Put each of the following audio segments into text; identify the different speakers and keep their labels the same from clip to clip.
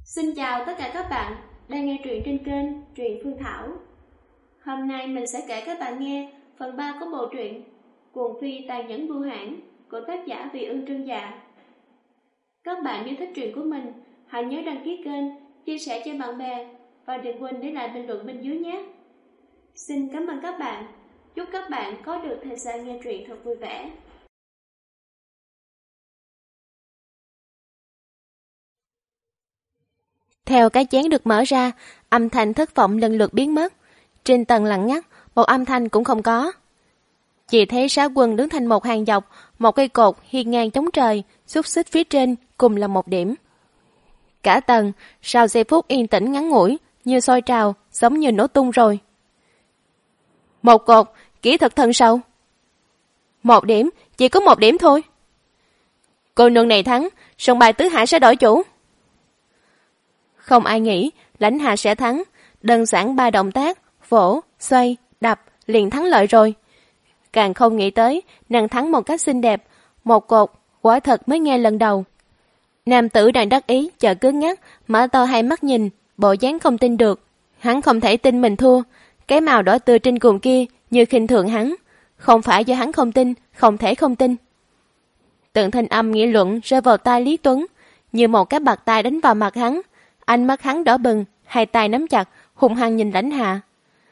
Speaker 1: Xin chào tất cả các bạn đang nghe truyện trên kênh Truyện Phương Thảo. Hôm nay mình sẽ kể các bạn nghe phần 3 của bộ truyện Cuồng Phi Tàn Nhẫn Bưu Hãn của tác giả Vị Ương Trân Dạ. Các bạn nếu thích truyện của mình, hãy nhớ đăng ký kênh, chia sẻ cho bạn bè và đừng quên để lại bình luận bên dưới nhé. Xin cảm ơn các bạn. Chúc các bạn có được thời gian nghe truyện thật vui vẻ.
Speaker 2: Theo cái chén được mở ra, âm thanh thất vọng lần lượt biến mất. Trên tầng lặng ngắt, một âm thanh cũng không có. Chỉ thấy Sá Quân đứng thành một hàng dọc, một cây cột hiên ngang chống trời, xúc xích phía trên cùng là một điểm. Cả tầng, sau giây phút yên tĩnh ngắn ngủi, như sôi trào, giống như nổ tung rồi. Một cột, kỹ thuật thân sâu. Một điểm, chỉ có một điểm thôi. Cô nương này thắng, sòng bài tứ hải sẽ đổi chủ. Không ai nghĩ Lãnh Hạ sẽ thắng, đơn giản 3 động tác, vỗ, xoay, đập, liền thắng lợi rồi. Càng không nghĩ tới, nàng thắng một cách xinh đẹp, một cột, quả thật mới nghe lần đầu. Nam tử đang đắc ý, chợt cứng ngắc, mở to hai mắt nhìn, bộ dáng không tin được. Hắn không thể tin mình thua, cái màu đỏ tươi trên cuồng kia như khinh thường hắn. Không phải do hắn không tin, không thể không tin. Từng thanh âm nghị luận rơi vào tai Lý Tuấn, như một cái bạt tai đánh vào mặt hắn. Ánh mắt hắn đỏ bừng, hai tay nắm chặt, hung hăng nhìn Lãnh Hạ.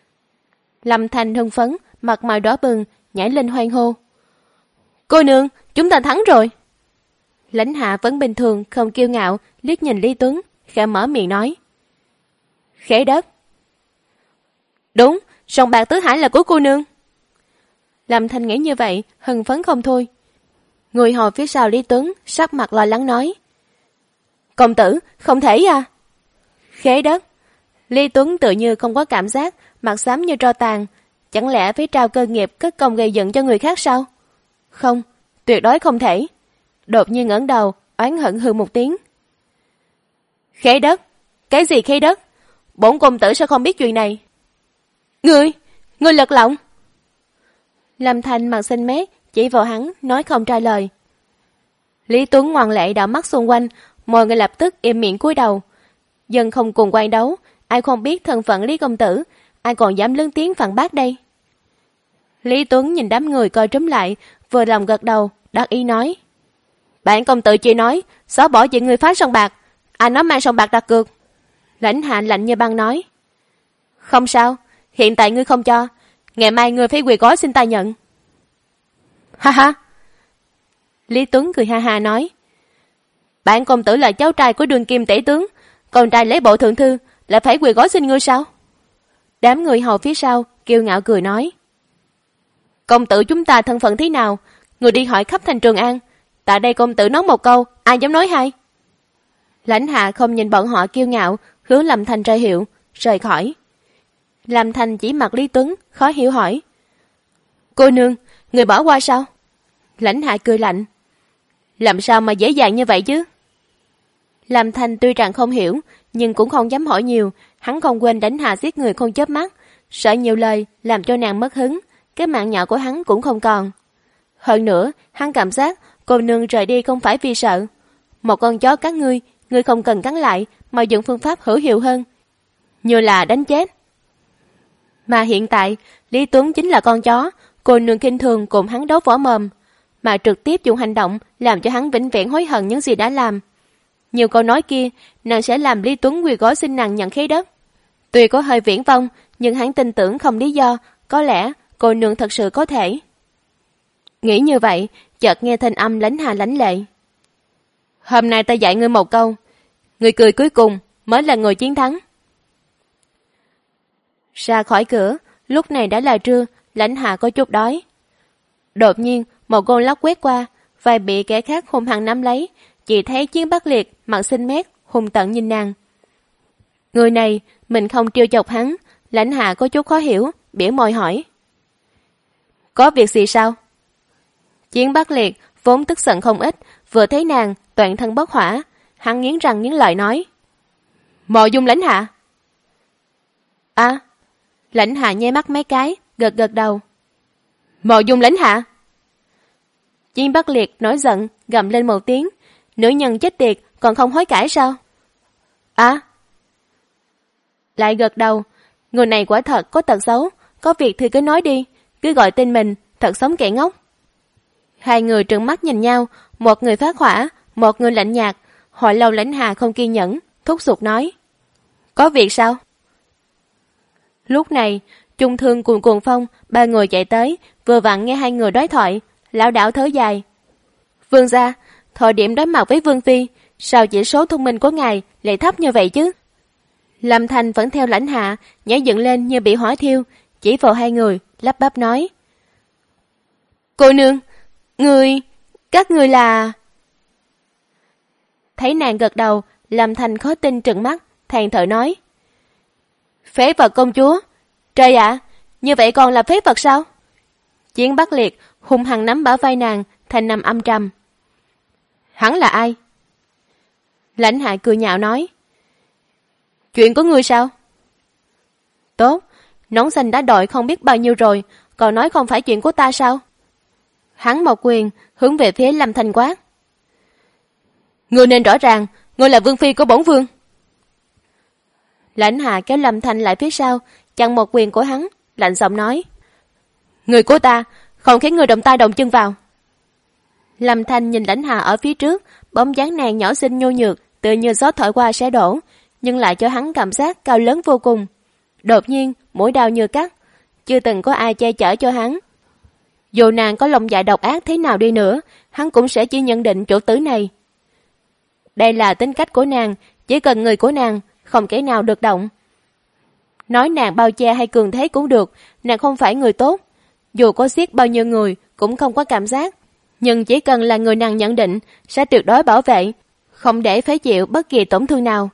Speaker 2: Lâm Thanh hưng phấn, mặt mày đỏ bừng, nhảy lên hoan hô. Cô nương, chúng ta thắng rồi. Lãnh Hạ vẫn bình thường, không kiêu ngạo, liếc nhìn Lý Tuấn, khẽ mở miệng nói. Khế đất. Đúng, sòng bạc tứ hải là của cô nương. Lâm Thanh nghĩ như vậy, hưng phấn không thôi. Người hầu phía sau Lý Tuấn, sắc mặt lo lắng nói. Công tử, không thể à? Khế đất. Lý Tuấn tự như không có cảm giác, mặt xám như tro tàn. Chẳng lẽ phải trao cơ nghiệp cất công gây dựng cho người khác sao? Không, tuyệt đối không thể. Đột nhiên ngẩng đầu, oán hận hừ một tiếng. Khế đất? Cái gì khế đất? Bổn công tử sao không biết chuyện này? Ngươi lật lọng. Lâm Thanh mặt xanh mét, chỉ vào hắn, nói không trả lời. Lý Tuấn ngoan lệ đảo mắt xung quanh, mọi người lập tức im miệng cúi đầu. Dân không cùng quan đấu, ai không biết thân phận Lý công tử, ai còn dám lớn tiếng phản bác đây. Lý Tuấn nhìn đám người coi trúm lại, vừa lòng gật đầu, đắc ý nói. Bạn công tử chỉ nói, xóa bỏ chuyện người phá sòng bạc, ai nói mang sòng bạc đặt cược. Lãnh Hạ lạnh như băng nói. Không sao, hiện tại ngươi không cho, ngày mai ngươi phải quỳ gối xin ta nhận. Ha ha. Lý Tuấn cười ha ha nói. Bạn công tử là cháu trai của Đường Kim tể tướng, con trai lấy bộ thượng thư, lại phải quỳ gối xin ngươi sao? Đám người hầu phía sau kiêu ngạo cười nói. Công tử chúng ta thân phận thế nào? Người đi hỏi khắp thành Trường An. Tại đây công tử nói một câu, ai dám nói hai? Lãnh Hạ không nhìn bọn họ kiêu ngạo, hướng Lâm Thanh ra hiệu, rời khỏi. Lâm Thanh chỉ mặt Lý Tuấn, khó hiểu hỏi. Cô nương, người bỏ qua sao? Lãnh Hạ cười lạnh. Làm sao mà dễ dàng như vậy chứ? Lâm Thanh tuy rằng không hiểu, nhưng cũng không dám hỏi nhiều. Hắn không quên đánh Hạ giết người không chớp mắt, sợ nhiều lời làm cho nàng mất hứng, cái mạng nhỏ của hắn cũng không còn. Hơn nữa, hắn cảm giác cô nương rời đi không phải vì sợ. Một con chó cắn ngươi không cần cắn lại, mà dùng phương pháp hữu hiệu hơn, như là đánh chết. Mà hiện tại, Lý Tuấn chính là con chó, cô nương kinh thường cùng hắn đấu võ mồm, mà trực tiếp dùng hành động làm cho hắn vĩnh viễn hối hận những gì đã làm. Nhiều câu nói kia, nàng sẽ làm Lý Tuấn quỳ gối xin nàng nhận khế đất. Tuy có hơi viển vông, nhưng hắn tin tưởng không lý do, có lẽ cô nương thật sự có thể. Nghĩ như vậy, chợt nghe thanh âm Lãnh Hạ lãnh lệ. Hôm nay ta dạy ngươi một câu, người cười cuối cùng mới là người chiến thắng. Ra khỏi cửa, lúc này đã là trưa, Lãnh Hạ có chút đói. Đột nhiên, một cơn lốc quét qua, vai bị kẻ khác hung hăng nắm lấy, chỉ thấy Chiến Bắc Liệt mặt xinh mét, hung tợn nhìn nàng. Người này, mình không trêu chọc hắn, Lãnh Hạ có chút khó hiểu, biểu môi hỏi. Có việc gì sao? Chiến Bắc Liệt vốn tức giận không ít, vừa thấy nàng toàn thân bốc hỏa, hắn nghiến răng nghiến lợi nói. Mộ Dung Lãnh Hạ. À, Lãnh Hạ nháy mắt mấy cái, gật gật đầu. Mộ Dung Lãnh Hạ. Chiến Bắc Liệt nổi giận, gầm lên một tiếng. Nữ nhân chết tiệt còn không hối cải sao? À? Lại gật đầu. Người này quả thật có tật xấu, có việc thì cứ nói đi, cứ gọi tên mình, thật sống kẻ ngốc. Hai người trừng mắt nhìn nhau, một người phát hỏa, một người lạnh nhạt. Hồi lâu Lãnh Hà không kiên nhẫn, thúc giục nói. Có việc sao? Lúc này, Trung Thương cùng Cuồng Phong, ba người chạy tới, vừa vặn nghe hai người đối thoại, lão đảo thở dài. Vương gia, thời điểm đối mặt với Vương Phi, sao chỉ số thông minh của ngài lại thấp như vậy chứ? Lâm Thanh vẫn theo Lãnh Hạ, nhảy dựng lên như bị hỏa thiêu, chỉ vào hai người, lắp bắp nói. Cô nương, các người là... Thấy nàng gật đầu, Lâm Thanh khó tin trừng mắt, than thở nói. Phế vật công chúa. Trời ạ, như vậy còn là phế vật sao? Chiến Bắc Liệt hung hăng nắm bả vai nàng, thanh nằm âm trầm. Hắn là ai? Lãnh Hạ cười nhạo nói. Chuyện của ngươi sao? Tốt, nón xanh đã đội không biết bao nhiêu rồi, còn nói không phải chuyện của ta sao? Hắn một quyền hướng về phía Lâm Thanh quát. Ngươi nên rõ ràng, ngươi là vương phi của bổn vương. Lãnh Hạ kéo Lâm Thanh lại phía sau, chặn một quyền của hắn, lạnh giọng nói. Người của ta, không khiến người động tay động chân vào. Lâm Thanh nhìn Lãnh Hạ ở phía trước, bóng dáng nàng nhỏ xinh nhô nhược, tự như gió thổi qua sẽ đổ, nhưng lại cho hắn cảm giác cao lớn vô cùng. Đột nhiên, mũi đau như cắt, chưa từng có ai che chở cho hắn. Dù nàng có lòng dạ độc ác thế nào đi nữa, hắn cũng sẽ chỉ nhận định chủ tử này. Đây là tính cách của nàng, chỉ cần người của nàng, không kẻ nào được động. Nói nàng bao che hay cường thế cũng được, nàng không phải người tốt. Dù có giết bao nhiêu người, cũng không có cảm giác. Nhưng chỉ cần là người nàng nhận định, sẽ tuyệt đối bảo vệ, không để phải chịu bất kỳ tổn thương nào.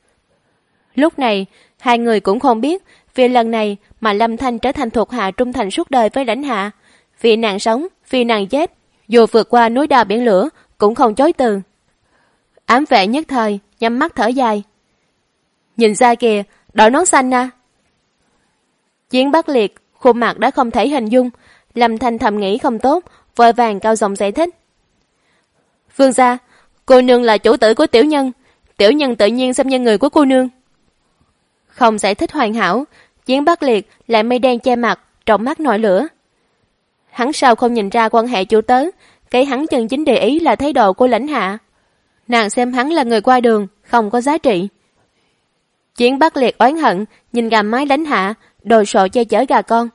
Speaker 2: Lúc này, hai người cũng không biết, vì lần này mà Lâm Thanh trở thành thuộc hạ trung thành suốt đời với Lãnh Hạ. Vì nàng sống, vì nàng chết, dù vượt qua núi đao biển lửa, cũng không chối từ. Ám vệ nhất thời, nhắm mắt thở dài. Nhìn ra kìa, đội nón xanh à. Chiến Bắc Liệt, khuôn mặt đã không thể hình dung, Lâm Thanh thầm nghĩ không tốt, vội vàng cao giọng giải thích. Vương gia, cô nương là chủ tử của tiểu nhân tự nhiên xem như người của cô nương. Không giải thích hoàn hảo, Chiến Bắc Liệt lại mây đen che mặt, trong mắt nổi lửa. Hắn sao không nhìn ra quan hệ chủ tớ, cái hắn chân chính để ý là thái độ của Lãnh Hạ. Nàng xem hắn là người qua đường, không có giá trị. Chiến Bắc Liệt oán hận, nhìn gà mái Lãnh Hạ, đồ sộ che chở gà con.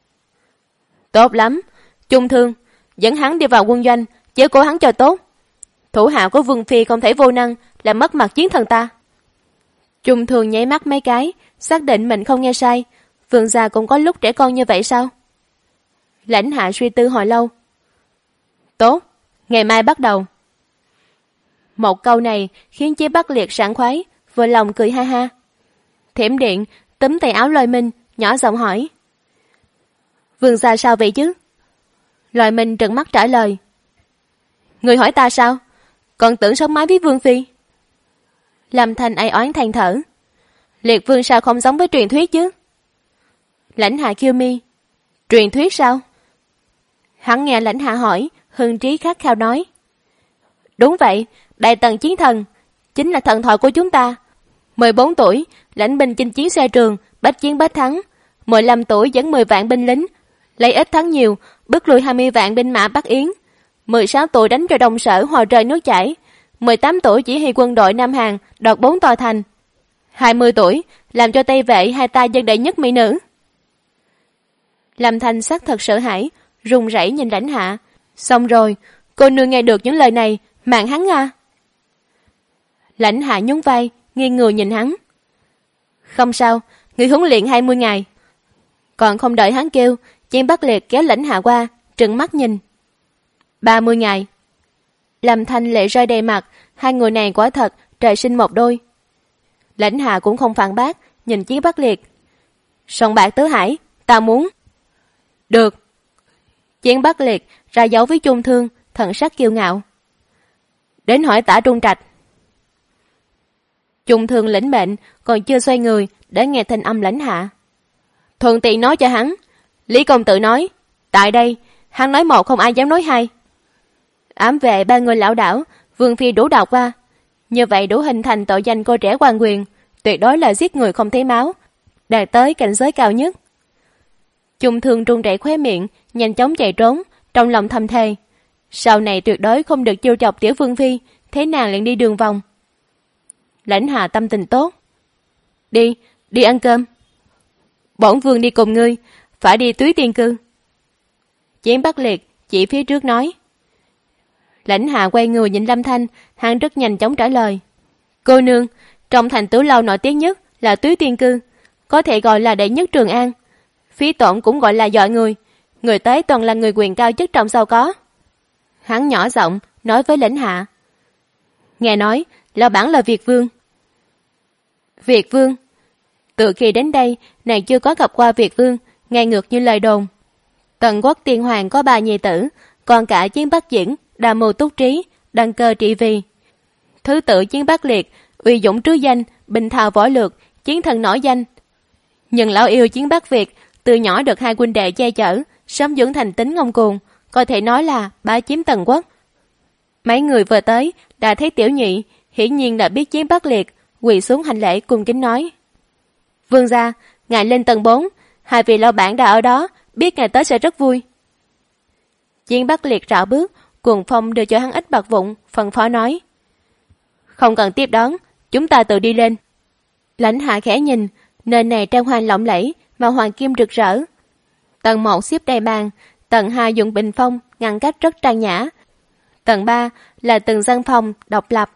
Speaker 2: Tốt lắm, Trung Thương, dẫn hắn đi vào quân doanh, chiếu cố hắn cho tốt. Thủ hạ của Vương Phi không thể vô năng, làm mất mặt chiến thần ta. Trung Thương nháy mắt mấy cái, xác định mình không nghe sai. Vương gia cũng có lúc trẻ con như vậy sao? Lãnh Hạ suy tư hồi lâu. Tốt, ngày mai bắt đầu. Một câu này khiến Chí Bắc Liệt sảng khoái, vừa lòng cười ha ha. Thiểm điện túm tay áo Lôi Minh, nhỏ giọng hỏi. Vương gia sao vậy chứ? Lôi Minh trợn mắt trả lời. Người hỏi ta sao? Còn tưởng sống mái với Vương Phi. Lâm Thanh ai oán than thở. Liệt Vương sao không giống với truyền thuyết chứ? Lãnh Hạ kêu mi. Truyền thuyết sao? Hắn nghe Lãnh Hạ hỏi, hưng trí khát khao nói. Đúng vậy, Đại Tần chiến thần, chính là thần thoại của chúng ta. 14 tuổi, lãnh binh chinh chiến xa trường, bách chiến bách thắng. 15 tuổi dẫn 10 vạn binh lính, lấy ít thắng nhiều, bức lui 20 vạn binh mã Bắc Yến. 16 tuổi đánh cho Đông Sở hòa rơi nước chảy. 18 tuổi chỉ huy quân đội Nam Hàn đoạt 4 tòa thành. 20 tuổi làm cho Tây Vệ hai ta dân đệ nhất mỹ nữ. Lâm Thanh sắc thật sợ hãi, run rẩy nhìn Lãnh Hạ. Xong rồi, cô nương nghe được những lời này, mạng hắn à. Lãnh Hạ nhún vai, nghiêng người nhìn hắn. Không sao, người huấn luyện 20 ngày. Còn không đợi hắn kêu, Chiến Bắc Liệt kéo Lãnh Hạ qua, trừng mắt nhìn. 30 ngày. Lâm Thanh lệ rơi đầy mặt, hai người này quả thật trời sinh một đôi. Lãnh Hạ cũng không phản bác, nhìn Chiến Bắc Liệt. Sòng bạc tứ hải, ta muốn. Được. Chiến Bắc Liệt ra dấu với Trung Thương, thần sắc kiêu ngạo. Đến hỏi Tả Trung Trạch. Trung Thương lĩnh mệnh, còn chưa xoay người để nghe thanh âm Lãnh Hạ. Thuận tiện nói cho hắn. Lý công tử nói, tại đây, hắn nói một không ai dám nói hai. Ám vệ ba người lão đảo, Vương Phi đủ đào qua. Như vậy đủ hình thành tội danh cô trẻ quan quyền, tuyệt đối là giết người không thấy máu, đạt tới cảnh giới cao nhất. Chung Thương run rẩy khóe miệng, nhanh chóng chạy trốn, trong lòng thầm thề. Sau này tuyệt đối không được chiêu chọc Tiểu Vương Phi, thế nàng liền đi đường vòng. Lãnh Hạ tâm tình tốt. Đi ăn cơm. Bổn vương đi cùng ngươi, phải đi Túy Tiên Cư. Chiến Bắc Liệt chỉ phía trước nói. Lãnh Hạ quay người nhìn Lâm Thanh, hắn rất nhanh chóng trả lời. Cô nương, trong thành Tử Lâu nổi tiếng nhất là Túy Tiên Cư, có thể gọi là đệ nhất Trường An. Phí tổn cũng gọi là dọa người tới toàn là người quyền cao chức trọng giàu có. Hắn nhỏ giọng nói với Lãnh Hạ. Nghe nói, lão bản là Việt Vương. Việt Vương? Từ khi đến đây, nàng chưa có gặp qua Việt Vương, ngay ngược như lời đồn. Tần Quốc Tiên Hoàng có 3 nhi tử, còn cả Chiến Bắc Diễn, đa mưu túc trí, đăng cơ trị vì. Thứ tự Chiến Bắc Liệt, uy dũng trứ danh, bình thao võ lược, chiến thần nổi danh. Nhưng lão yêu Chiến Bắc Việt, từ nhỏ được 2 huynh đệ che chở, sớm dưỡng thành tính ngông cuồng, có thể nói là bá chiếm Tần Quốc. Mấy người vừa tới, đã thấy tiểu nhị, hiển nhiên đã biết Chiến Bắc Liệt, quỳ xuống hành lễ cung kính nói. Vương gia, ngài lên tầng 4, 2 vị lão bản đã ở đó, biết ngài tới sẽ rất vui. Chiến Bắc Liệt rảo bước, Cuồng Phong đưa cho hắn ít bạc vụn, phân phó nói. Không cần tiếp đón, chúng ta tự đi lên. Lãnh Hạ khẽ nhìn, nơi này trang hoàng lộng lẫy, mà hoàng kim rực rỡ. Tầng 1 xếp đầy bàn, tầng 2 dùng bình phong, ngăn cách rất trang nhã. Tầng 3 là từng gian phòng độc lập.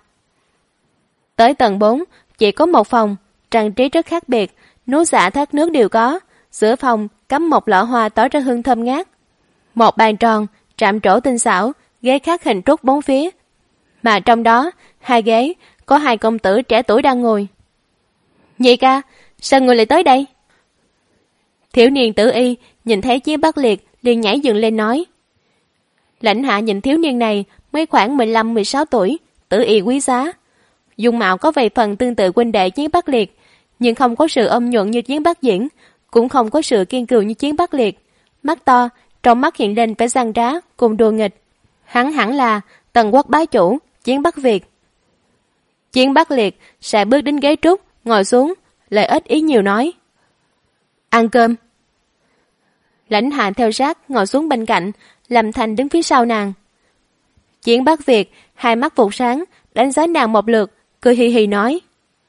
Speaker 2: Tới tầng 4 chỉ có một phòng, trang trí rất khác biệt, núi xả thác nước đều có. Giữa phòng cắm một lọ hoa tỏa ra hương thơm ngát. Một bàn tròn, trạm trổ tinh xảo, ghế khác hình trúc 4 phía. Mà trong đó, 2 ghế, có 2 công tử trẻ tuổi đang ngồi. Nhị ca, sao người lại tới đây? Thiếu niên Tử Y nhìn thấy Chiến Bắc Liệt liền nhảy dựng lên nói. Lãnh Hạ nhìn thiếu niên này mới khoảng 15-16 tuổi, Tử Y quý giá. Dung mạo có vài phần tương tự huynh đệ Chiến Bắc Liệt, nhưng không có sự ôm nhuận như Chiến Bắc Diễn, cũng không có sự kiên cường như Chiến Bắc Liệt. Mắt to, trong mắt hiện lên vẻ gian trá cùng đùa nghịch. Hắn hẳn là Tần Quốc bá chủ Chiến Bắc Việt. Chiến Bắc Liệt sẽ bước đến ghế trúc, ngồi xuống, lời ít ý nhiều nói. Ăn cơm. Lãnh Hạ theo sát ngồi xuống bên cạnh, Lâm Thanh đứng phía sau nàng. Chiến Bắc Việt hai mắt vụt sáng, đánh giá nàng một lượt, cười hì hì nói.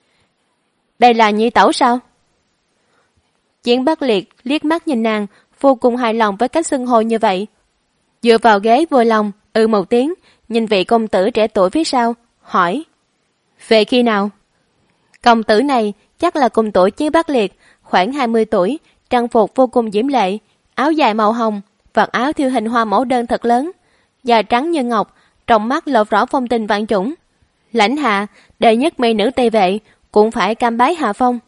Speaker 2: Đây là nhị tẩu sao? Chiến Bắc Liệt liếc mắt nhìn nàng, vô cùng hài lòng với cách xưng hô như vậy. Dựa vào ghế vui lòng, một tiếng, nhìn vị công tử trẻ tuổi phía sau, hỏi. Về khi nào? Công tử này chắc là cùng tuổi Chiến Bắc Liệt, khoảng 20 tuổi, trang phục vô cùng diễm lệ, áo dài màu hồng, vạt áo thêu hình hoa mẫu đơn thật lớn, da trắng như ngọc, trong mắt lộ rõ phong tình vạn chủng. Lãnh Hạ, đệ nhất mỹ nữ Tây Vệ, cũng phải cam bái hạ phong.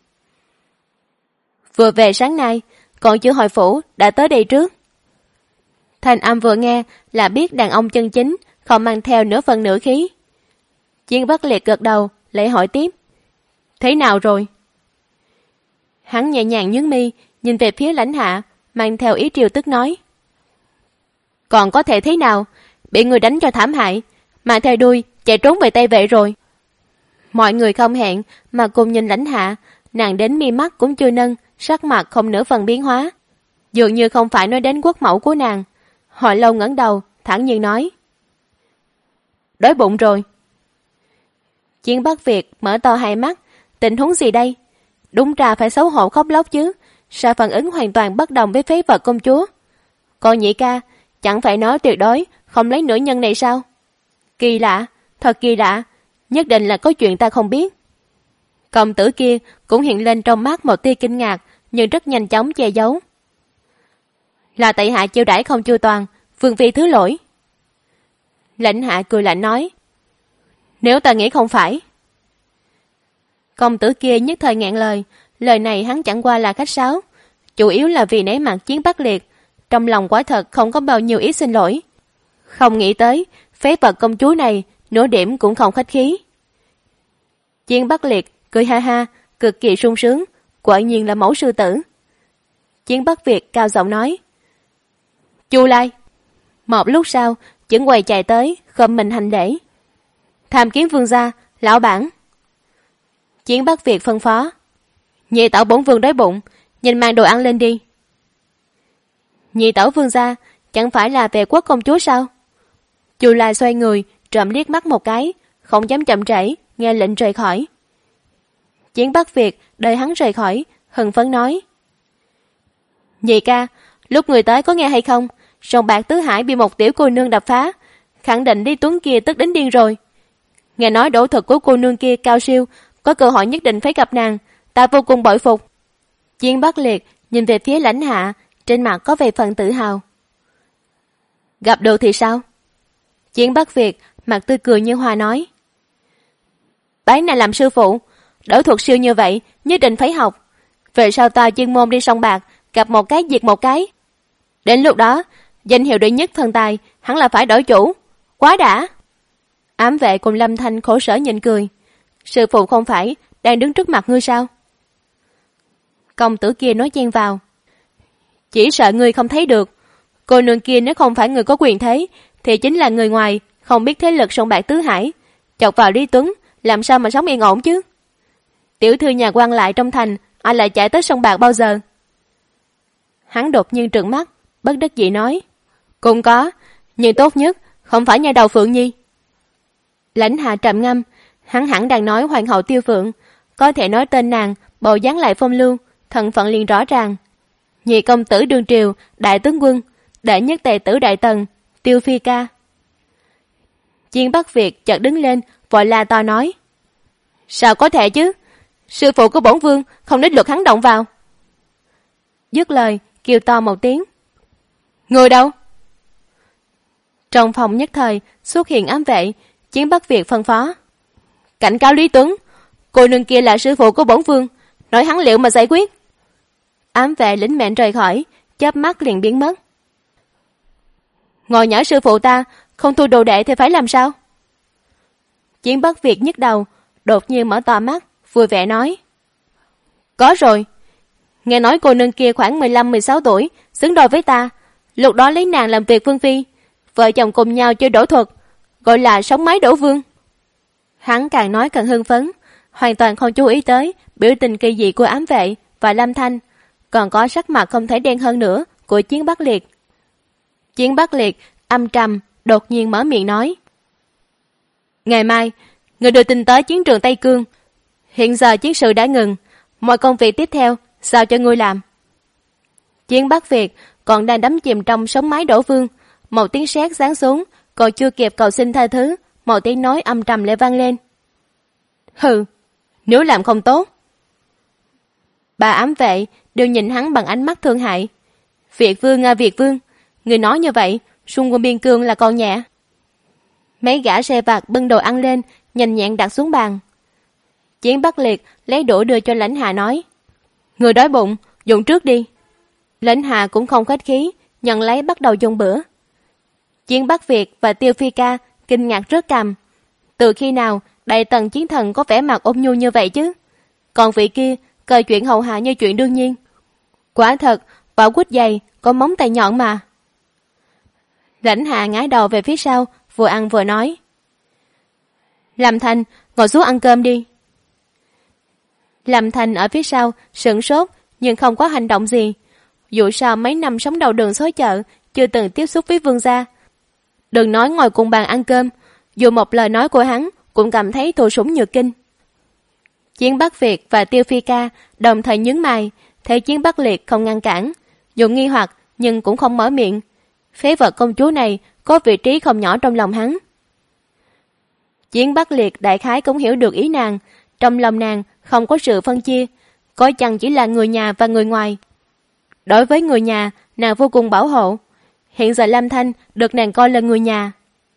Speaker 2: Vừa về sáng nay, còn chưa hồi phủ, đã tới đây trước. Thanh âm vừa nghe là biết đàn ông chân chính, không mang theo nửa phần nửa khí. Chiến Bắc Liệt gật đầu, lại hỏi tiếp. Thế nào rồi? Hắn nhẹ nhàng nhướng mi, nhìn về phía Lãnh Hạ, mang theo ý triều tức nói. Còn có thể thế nào? Bị người đánh cho thảm hại, mà theo đuôi chạy trốn về Tây Vệ rồi. Mọi người không hẹn mà cùng nhìn Lãnh Hạ, nàng đến mi mắt cũng chưa nâng, sắc mặt không nửa phần biến hóa, dường như không phải nói đến quốc mẫu của nàng. Hồi lâu ngẩng đầu, thản nhiên nói. Đói bụng rồi. Chiến Bắc Việt mở to hai mắt, tình huống gì đây? Đúng ra phải xấu hổ khóc lóc chứ, sao phản ứng hoàn toàn bất đồng với phế vật công chúa? Còn nhị ca, chẳng phải nói tuyệt đối không lấy nữ nhân này sao? Kỳ lạ, thật kỳ lạ, nhất định là có chuyện ta không biết. Công tử kia cũng hiện lên trong mắt một tia kinh ngạc, nhưng rất nhanh chóng che giấu. Là tại hạ chiêu đãi không chu toàn, vương phi thứ lỗi. Lãnh Hạ cười lạnh nói. Nếu ta nghĩ không phải. Công tử kia nhất thời ngẹn lời này hắn chẳng qua là khách sáo, chủ yếu là vì nể mặt Chiến Bắc Liệt, trong lòng quả thật không có bao nhiêu ý xin lỗi. Không nghĩ tới, phế vật công chúa này nửa điểm cũng không khách khí. Chiến Bắc Liệt cười ha ha, cực kỳ sung sướng, quả nhiên là mẫu sư tử. Chiến Bắc Việt cao giọng nói. Chu Lai. Một lúc sau, Chưởng Quầy chạy tới, khom mình hành lễ. Tham kiến vương gia, Lão bản. Chiến Bắc Việt phân phó. Nhị tẩu bổn vương đói bụng, nhìn mang đồ ăn lên đi. Nhị tẩu vương gia, chẳng phải là Vệ Quốc công chúa sao? Chu Lai xoay người, trộm liếc mắt một cái, không dám chậm trễ, nghe lệnh rời khỏi. Chiến Bắc Việt đợi hắn rời khỏi, hưng phấn nói. Nhị ca, lúc người tới có nghe hay không? Sòng bạc Tứ Hải bị một tiểu cô nương đập phá, khẳng định Lý Tuấn kia tức đến điên rồi. Nghe nói đổ thuật của cô nương kia cao siêu, có cơ hội nhất định phải gặp nàng, ta vô cùng bội phục. Chiến Bắc Liệt nhìn về phía Lãnh Hạ, trên mặt có vài phần tự hào. Gặp được thì sao? Chiến Bắc Việt mặt tươi cười như hoa nói. Bái này làm sư phụ, đổ thuật siêu như vậy nhất định phải học. Về sau ta chuyên môn đi sông bạc, gặp một cái diệt một cái. Đến lúc đó, danh hiệu đệ nhất thần tài hẳn là phải đổi chủ. Quá đã. Ám vệ cùng Lâm Thanh khổ sở nhìn cười. Sư phụ không phải đang đứng trước mặt ngươi sao? Công tử kia nói chen vào. Chỉ sợ ngươi không thấy được. Cô nương kia nếu không phải người có quyền thế, thì chính là người ngoài, không biết thế lực sông bạc Tứ Hải. Chọc vào Lý Tuấn, làm sao mà sống yên ổn chứ? Tiểu thư nhà quan lại trong thành, ai lại chạy tới sông bạc bao giờ? Hắn đột nhiên trợn mắt, bất đắc dĩ nói. Cũng có, nhưng tốt nhất không phải nhà đầu Phượng Nhi. Lãnh Hạ trầm ngâm, hắn hẳn đang nói hoàng hậu Tiêu Phượng, có thể nói tên nàng, bộ dáng lại phong lưu, thân phận liền rõ ràng. Nhị công tử đương triều, đại tướng quân, đệ nhất tề tử đại tần, Tiêu Phi ca. Chiến Bắc Việt chợt đứng lên, vội la to nói. Sao có thể chứ? Sư phụ của bổn vương không đến lượt hắn động vào. Dứt lời, kêu to một tiếng. Người đâu? Trong phòng nhất thời xuất hiện ám vệ. Chiến Bắc Việt phân phó. Cảnh cáo Lý Tuấn, cô nương kia là sư phụ của bổn vương, nói hắn liệu mà giải quyết. Ám vệ lĩnh mệnh rời khỏi, chớp mắt liền biến mất. Ngồi nhỡ sư phụ ta không thu đồ đệ thì phải làm sao? Chiến Bắc Việt nhức đầu, đột nhiên mở to mắt, vui vẻ nói. Có rồi. Nghe nói cô nương kia khoảng 15-16 tuổi, xứng đôi với ta. Lúc đó lấy nàng làm việc vương phi, vợ chồng cùng nhau chơi đổ thuật, gọi là sống mái đổ vương. Hắn càng nói càng hưng phấn, hoàn toàn không chú ý tới biểu tình kỳ dị của ám vệ và Lâm Thanh, còn có sắc mặt không thể đen hơn nữa của Chiến Bắc Liệt. Chiến Bắc Liệt âm trầm đột nhiên mở miệng nói. Ngày mai, người đưa tin tới chiến trường Tây Cương. Hiện giờ chiến sự đã ngừng, mọi công việc tiếp theo sao cho ngươi làm? Chiến Bắc Việt còn đang đắm chìm trong sống mái đổ vương, một tiếng sét giáng xuống, còn chưa kịp cầu xin tha thứ, một tiếng nói âm trầm lại vang lên. Hừ, nếu làm không tốt. Bà ám vệ đều nhìn hắn bằng ánh mắt thương hại. Việt vương à Việt vương, người nói như vậy, xung quân biên cương là con nhẹ. Mấy gã xe vặt bưng đồ ăn lên, nhanh nhẹn đặt xuống bàn. Chiến Bắc Liệt lấy đũa đưa cho Lãnh Hạ nói. Người đói bụng, dùng trước đi. Lãnh Hạ cũng không khách khí, nhận lấy bắt đầu dùng bữa. Chiến Bắc Việt và Tiêu Phi ca kinh ngạc rớt cằm. Từ khi nào đại tần chiến thần có vẻ mặt ôn nhu như vậy chứ? Còn vị kia coi chuyện hầu hạ như chuyện đương nhiên. Quả thật, vỏ quýt dày, có móng tay nhọn mà. Lãnh Hạ ngái đầu về phía sau, vừa ăn vừa nói. Lâm Thanh, ngồi xuống ăn cơm đi. Lâm Thanh ở phía sau, sửng sốt, nhưng không có hành động gì. Dù sao mấy năm sống đầu đường xối chợ, chưa từng tiếp xúc với vương gia. Đừng nói ngồi cùng bàn ăn cơm, dù một lời nói của hắn cũng cảm thấy thụ sủng nhược kinh. Chiến Bắc Việt và Tiêu Phi ca đồng thời nhướng mày, thấy Chiến Bắc Liệt không ngăn cản, dù nghi hoặc nhưng cũng không mở miệng. Phế vật công chúa này có vị trí không nhỏ trong lòng hắn. Chiến Bắc Liệt đại khái cũng hiểu được ý nàng, trong lòng nàng không có sự phân chia, coi chăng chỉ là người nhà và người ngoài. Đối với người nhà, nàng vô cùng bảo hộ. Hiện giờ Lâm Thanh được nàng coi là người nhà.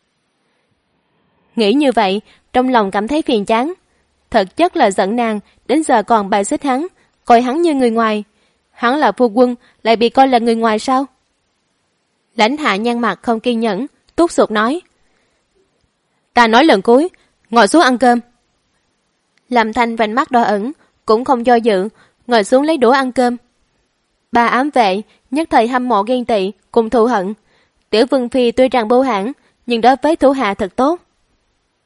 Speaker 2: Nghĩ như vậy, trong lòng cảm thấy phiền chán. Thật chất là giận nàng, đến giờ còn bài xích hắn, coi hắn như người ngoài. Hắn là phu quân, lại bị coi là người ngoài sao? Lãnh Hạ nhăn mặt không kiên nhẫn, túc sụt nói. Ta nói lần cuối, ngồi xuống ăn cơm. Lâm Thanh vành mắt đỏ ửng, cũng không do dự, ngồi xuống lấy đũa ăn cơm. Ba ám vệ nhất thời hâm mộ ghen tị cùng thù hận. Tiểu vương phi tuy rằng bưu hãn, nhưng đối với thủ hạ thật tốt.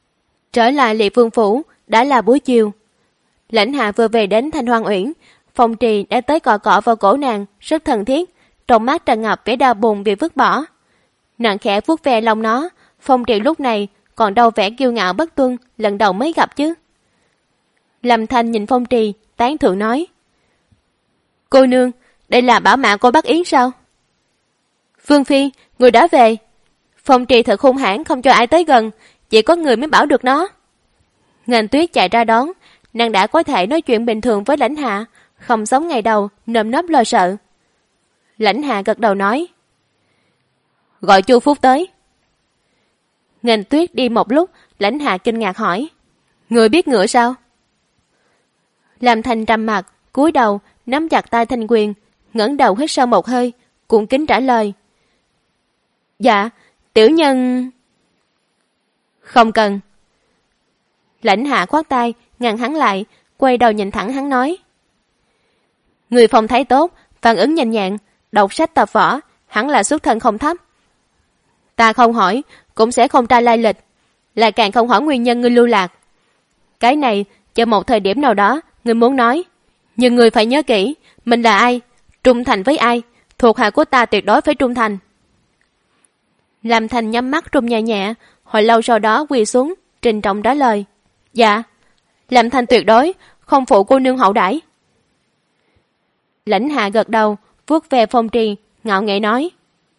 Speaker 2: Trở lại Liệt Vương phủ đã là buổi chiều. Lãnh Hạ vừa về đến Thanh Hoang Uyển, Phong Trì đã tới cọ cọ vào cổ nàng, rất thân thiết, trong mắt tràn ngập vẻ đau buồn vì vứt bỏ. Nàng khẽ vuốt ve lông nó, Phong Trì lúc này còn đâu vẻ kiêu ngạo bất tuân, lần đầu mới gặp chứ. Lâm Thanh nhìn Phong Trì, tán thưởng nói: Cô nương, đây là bảo mã cô Bắc Yến sao? Vương phi, người đã về. Phong Trì thật hung hãn, không cho ai tới gần, chỉ có người mới bảo được nó. Ngân Tuyết chạy ra đón, nàng đã có thể nói chuyện bình thường với Lãnh Hạ, không giống ngày đầu nơm nớp lo sợ. Lãnh Hạ gật đầu nói: Gọi Chu Phúc tới. Ngân Tuyết đi một lúc, Lãnh Hạ kinh ngạc hỏi: Người biết ngựa sao? Làm Thành trầm mặt, cúi đầu nắm chặt tay Thanh Quyền, ngẩng đầu hít sâu một hơi, cung kính trả lời: Dạ, tiểu nhân... Không cần. Lãnh Hạ khoát tay ngăn hắn lại, quay đầu nhìn thẳng hắn nói: Người phong thái tốt, phản ứng nhanh nhẹn, đọc sách tập võ, hẳn là xuất thân không thấp. Ta không hỏi, cũng sẽ không tra lai lịch, lại càng không hỏi nguyên nhân ngươi lưu lạc. Cái này, chờ một thời điểm nào đó, ngươi muốn nói. Nhưng ngươi phải nhớ kỹ, mình là ai, trung thành với ai, thuộc hạ của ta tuyệt đối phải trung thành. Lâm Thành nhắm mắt run nhẹ nhẹ, hồi lâu sau đó quỳ xuống, trịnh trọng trả lời: Dạ, Lâm Thành tuyệt đối không phụ cô nương hậu đãi. Lãnh Hạ gật đầu, vuốt về Phong Trì, ngạo nghễ nói: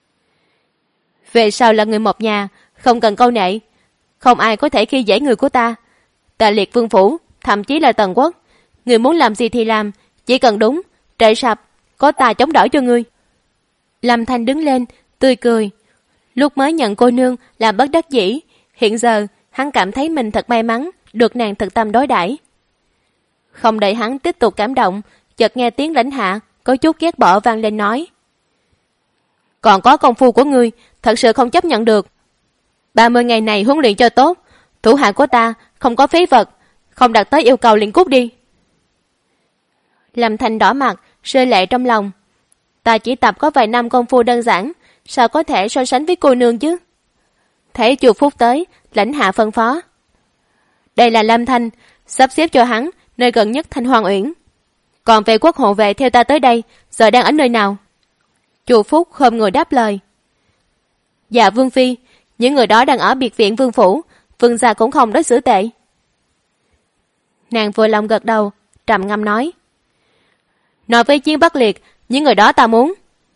Speaker 2: Về sau là người một nhà, không cần câu nệ, không ai có thể khi dễ người của ta. Ta Liệt Vương phủ, thậm chí là Tần Quốc, người muốn làm gì thì làm, chỉ cần đúng, trệ sập, có ta chống đỡ cho ngươi. Lâm Thanh đứng lên, tươi cười. Lúc mới nhận cô nương là bất đắc dĩ, hiện giờ hắn cảm thấy mình thật may mắn được nàng thực tâm đối đãi. Không đợi hắn tiếp tục cảm động, chợt nghe tiếng Lãnh Hạ có chút ghét bỏ vang lên nói: Còn có công phu của ngươi, thật sự không chấp nhận được. 30 ngày này huấn luyện cho tốt, thủ hạ của ta không có phí vật, không đạt tới yêu cầu liền cút đi. Lâm Thanh đỏ mặt, rơi lệ trong lòng. Ta chỉ tập có vài năm công phu đơn giản, sao có thể so sánh với cô nương chứ? Thấy Chu Phúc tới, Lãnh Hạ phân phó: Đây là Lâm Thanh, sắp xếp cho hắn nơi gần nhất Thanh Hoang Uyển. Còn về quốc hộ vệ theo ta tới đây, giờ đang ở nơi nào? Chu Phúc khom người đáp lời: Dạ Vương phi, những người đó đang ở biệt viện Vương phủ, Vương gia cũng không đối xử tệ. Nàng vừa lòng gật đầu, trầm ngâm nói: Nói với Chiến Bắc Liệt, những người đó ta muốn.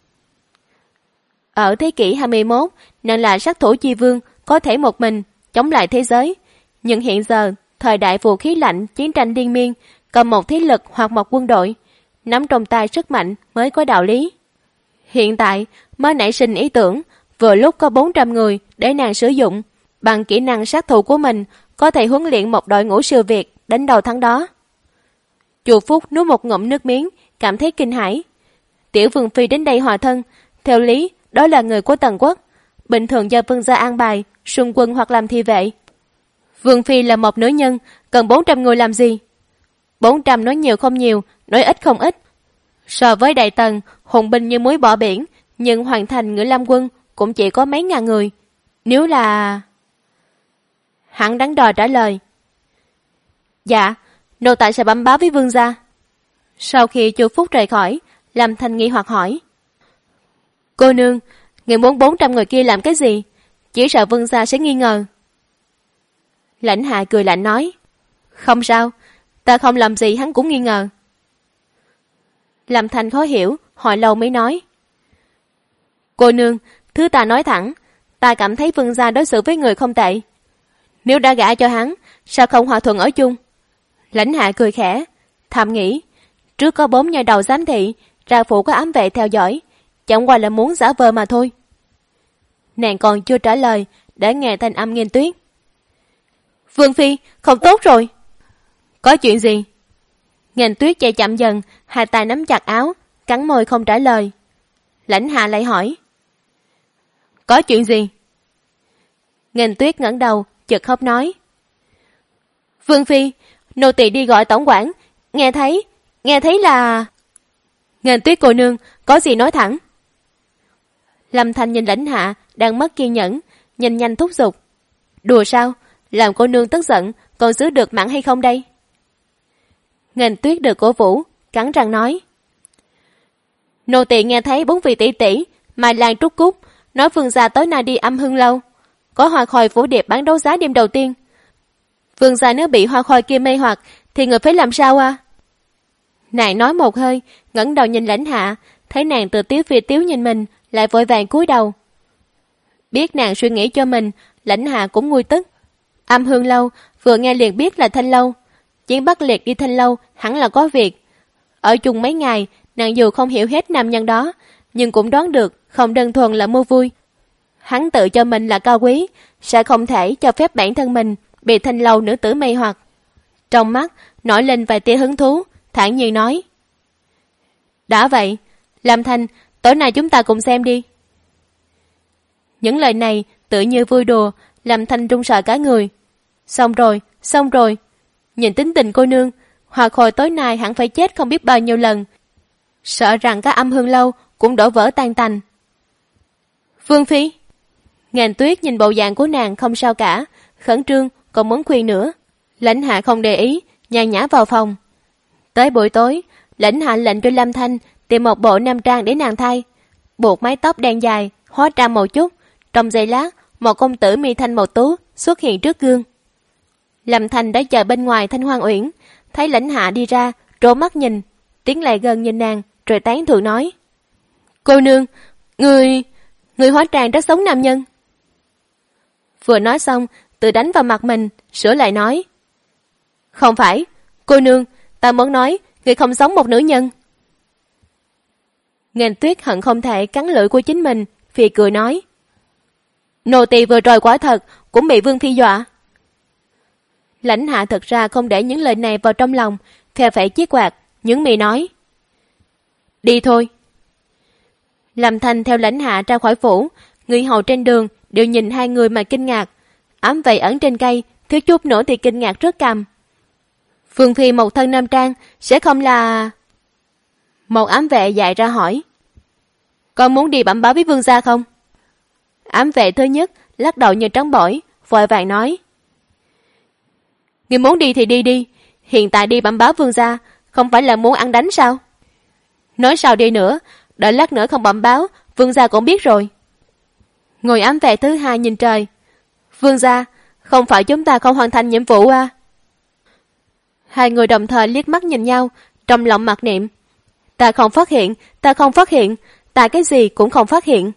Speaker 2: Ở thế kỷ 21, nàng là sát thủ chi vương, có thể một mình chống lại thế giới. Nhưng hiện giờ, thời đại vũ khí lạnh, chiến tranh liên miên, cần một thế lực hoặc một quân đội, nắm trong tay sức mạnh mới có đạo lý. Hiện tại mới nảy sinh ý tưởng, vừa lúc có 400 người để nàng sử dụng, bằng kỹ năng sát thủ của mình có thể huấn luyện một đội ngũ siêu việt đánh đầu thắng đó. Chu Phúc nuốt một ngụm nước miếng, cảm thấy kinh hãi. Tiểu Vương phi đến đây hòa thân, theo lý đó là người của Tần Quốc, bình thường do Vương gia an bài, xung quân hoặc làm thị vệ. Vương phi là một nữ nhân, cần 400 người làm gì? 400 nói nhiều không nhiều, nói ít không ít. So với Đại Tần, hùng binh như muối bỏ biển, nhưng hoàn thành Ngự Lâm quân cũng chỉ có mấy ngàn người. Nếu là... Hắn đắn đo trả lời: Dạ, nô tài sẽ bẩm báo với Vương gia. Sau khi Chu Phúc rời khỏi, Lâm Thanh nghi hoặc hỏi: Cô nương, người muốn 400 người kia làm cái gì? Chỉ sợ Vương gia sẽ nghi ngờ. Lãnh Hạ cười lạnh nói: Không sao, ta không làm gì hắn cũng nghi ngờ. Lâm Thanh khó hiểu, hồi lâu mới nói: Cô nương, thứ ta nói thẳng, ta cảm thấy Vương gia đối xử với người không tệ. Nếu đã gả cho hắn, sao không hòa thuận ở chung? Lãnh Hạ cười khẽ, thầm nghĩ, trước có 4 nhà đầu giám thị, ra phủ có ám vệ theo dõi, chẳng qua là muốn giả vờ mà thôi. Nàng còn chưa trả lời, đã nghe thanh âm Nghiên Tuyết: Vương phi, không tốt rồi. Có chuyện gì? Nghiên Tuyết chạy chậm dần, hai tay nắm chặt áo, cắn môi không trả lời. Lãnh Hạ lại hỏi: Có chuyện gì? Nghiên Tuyết ngẩng đầu, chợt khóc nói: Vương phi, nô tỳ đi gọi tổng quản, nghe thấy là... Nghiên Tuyết cô nương, có gì nói thẳng. Lâm Thanh nhìn Lãnh Hạ đang mất kiên nhẫn, nhanh nhanh thúc giục: Đùa sao? làm cô nương tức giận, còn giữ được mặn hay không đây? Nghênh Tuyết được cổ vũ, cắn răng nói. Nô tỳ nghe thấy 4 vị tỷ tỷ, Mai Lan Trúc Cúc, nói vương gia tối nay đi Âm Hương Lâu. Có hoa khôi vũ điệp bán đấu giá đêm đầu tiên. Vương gia nếu bị hoa khôi kia mê hoặc, thì người phải làm sao à? Nàng nói một hơi, ngẩng đầu nhìn Lãnh Hạ, thấy nàng từ tiếu phi tiếu nhìn mình, lại vội vàng cúi đầu. Biết nàng suy nghĩ cho mình, Lãnh Hạ cũng nguôi tức. Âm Hương Lâu, vừa nghe liền biết là Thanh Lâu. Chiến Bắc Liệt đi Thanh Lâu, hẳn là có việc. Ở chung mấy ngày, nàng dù không hiểu hết nam nhân đó, nhưng cũng đoán được không đơn thuần là mua vui. Hắn tự cho mình là cao quý, sẽ không thể cho phép bản thân mình bị Thanh Lâu nữ tử mê hoặc. Trong mắt nổi lên vài tia hứng thú, thản nhiên nói. Đã vậy, Lâm Thanh, tối nay chúng ta cùng xem đi. Những lời này tự như vui đùa, Lâm Thanh run sợ cả người. Xong rồi. Nhìn tính tình cô nương, Hoa Khôi tối nay hẳn phải chết không biết bao nhiêu lần. Sợ rằng cả Âm Hương Lâu cũng đổ vỡ tan tành. Vương Phi. Nghênh Tuyết nhìn bộ dạng của nàng không sao cả, khẩn trương còn muốn khuyên nữa. Lãnh Hạ không để ý, nhàn nhã vào phòng. Tới buổi tối, Lãnh Hạ lệnh cho Lâm Thanh tìm một bộ nam trang để nàng thay. Buộc mái tóc đen dài, hóa trang một chút. Trong giây lát, một công tử mi thanh màu tú xuất hiện trước gương. Lâm Thanh đã chờ bên ngoài Thanh Hoang Uyển, thấy Lãnh Hạ đi ra, trố mắt nhìn, tiến lại gần nhìn nàng, rồi tán thưởng nói. Cô nương, người hóa trang rất giống nam nhân. Vừa nói xong, tự đánh vào mặt mình, sửa lại nói. Không phải, cô nương, ta muốn nói, người không giống một nữ nhân. Nghênh Tuyết hận không thể cắn lưỡi của chính mình, phì cười nói. Nô tỳ vừa rồi quả thật, cũng bị Vương Phi dọa. Lãnh Hạ thật ra không để những lời này vào trong lòng, phe phẩy chiếc quạt, nhướng mi nói. Đi thôi. Lâm Thanh theo Lãnh Hạ ra khỏi phủ, người hầu trên đường đều nhìn hai người mà kinh ngạc. Ám vệ ẩn trên cây, thiếu chút nữa thì kinh ngạc rớt cằm. Vương Phi một thân nam trang, sẽ không là... Một ám vệ dạy ra hỏi. Con muốn đi bẩm báo với vương gia không? Ám vệ thứ nhất lắc đầu như trắng bỏi, vội vàng nói. Người muốn đi thì đi, hiện tại đi bẩm báo vương gia, không phải là muốn ăn đánh sao? Nói sao đi nữa, đợi lát nữa không bẩm báo, vương gia cũng biết rồi. Ngồi ám vệ thứ hai nhìn trời. Vương gia, không phải chúng ta không hoàn thành nhiệm vụ à? Hai người đồng thời liếc mắt nhìn nhau, trong lòng mặc niệm. Ta không phát hiện, ta cái gì cũng không phát hiện.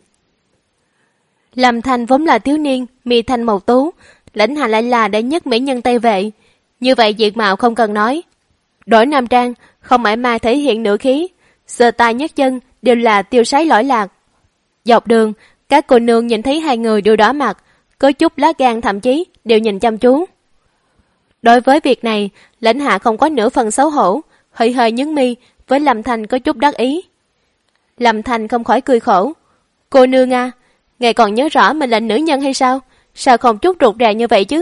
Speaker 2: Lâm Thanh vốn là thiếu niên, mi thanh màu tú, Lãnh Hạ lại là đệ nhất mỹ nhân Tây Vệ. Như vậy diện mạo không cần nói. Đổi nam trang, không mãi mai thể hiện nửa khí, sờ tay nhấc chân đều là tiêu sái lỗi lạc. Dọc đường, các cô nương nhìn thấy hai người đều đỏ mặt, có chút lá gan thậm chí đều nhìn chăm chú. Đối với việc này, Lãnh Hạ không có nửa phần xấu hổ, hơi hơi nhướng mi, với Lâm Thanh có chút đắc ý. Lâm Thanh không khỏi cười khổ. Cô nương à, ngài còn nhớ rõ mình là nữ nhân hay sao? Sao không chút rụt rè như vậy chứ?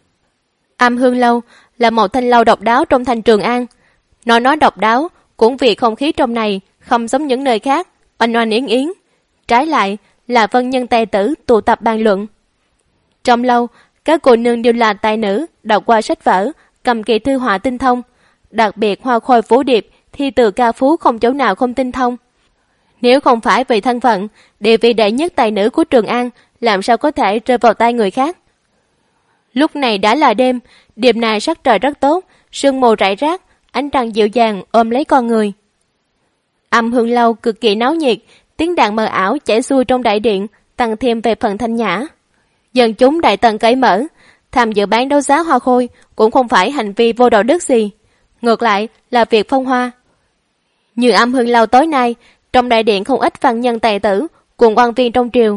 Speaker 2: Âm Hương Lâu là một thanh lâu độc đáo trong thành Trường An. Nói độc đáo cũng vì không khí trong này không giống những nơi khác, oanh oanh yến yến. Trái lại là vân nhân tài tử tụ tập bàn luận. Trong lâu, các cô nương đều là tài nữ, đọc qua sách vở, cầm kỳ thư họa tinh thông. Đặc biệt Hoa Khôi Vũ Điệp thi từ ca phú không chỗ nào không tinh thông. Nếu không phải vì thân phận, địa vị đệ nhất tài nữ của Trường An, làm sao có thể rơi vào tay người khác. Lúc này đã là đêm, đêm này sắc trời rất tốt, sương mù rải rác, ánh trăng dịu dàng ôm lấy con người. Âm Hương Lâu cực kỳ náo nhiệt, tiếng đàn mờ ảo chảy xuôi trong đại điện, tăng thêm về phần thanh nhã. Dân chúng đại tầng cởi mở, tham dự bán đấu giá hoa khôi cũng không phải hành vi vô đạo đức gì, ngược lại là việc phong hoa. Như Âm Hương Lâu tối nay, trong đại điện không ít văn nhân tài tử cùng quan viên trong triều.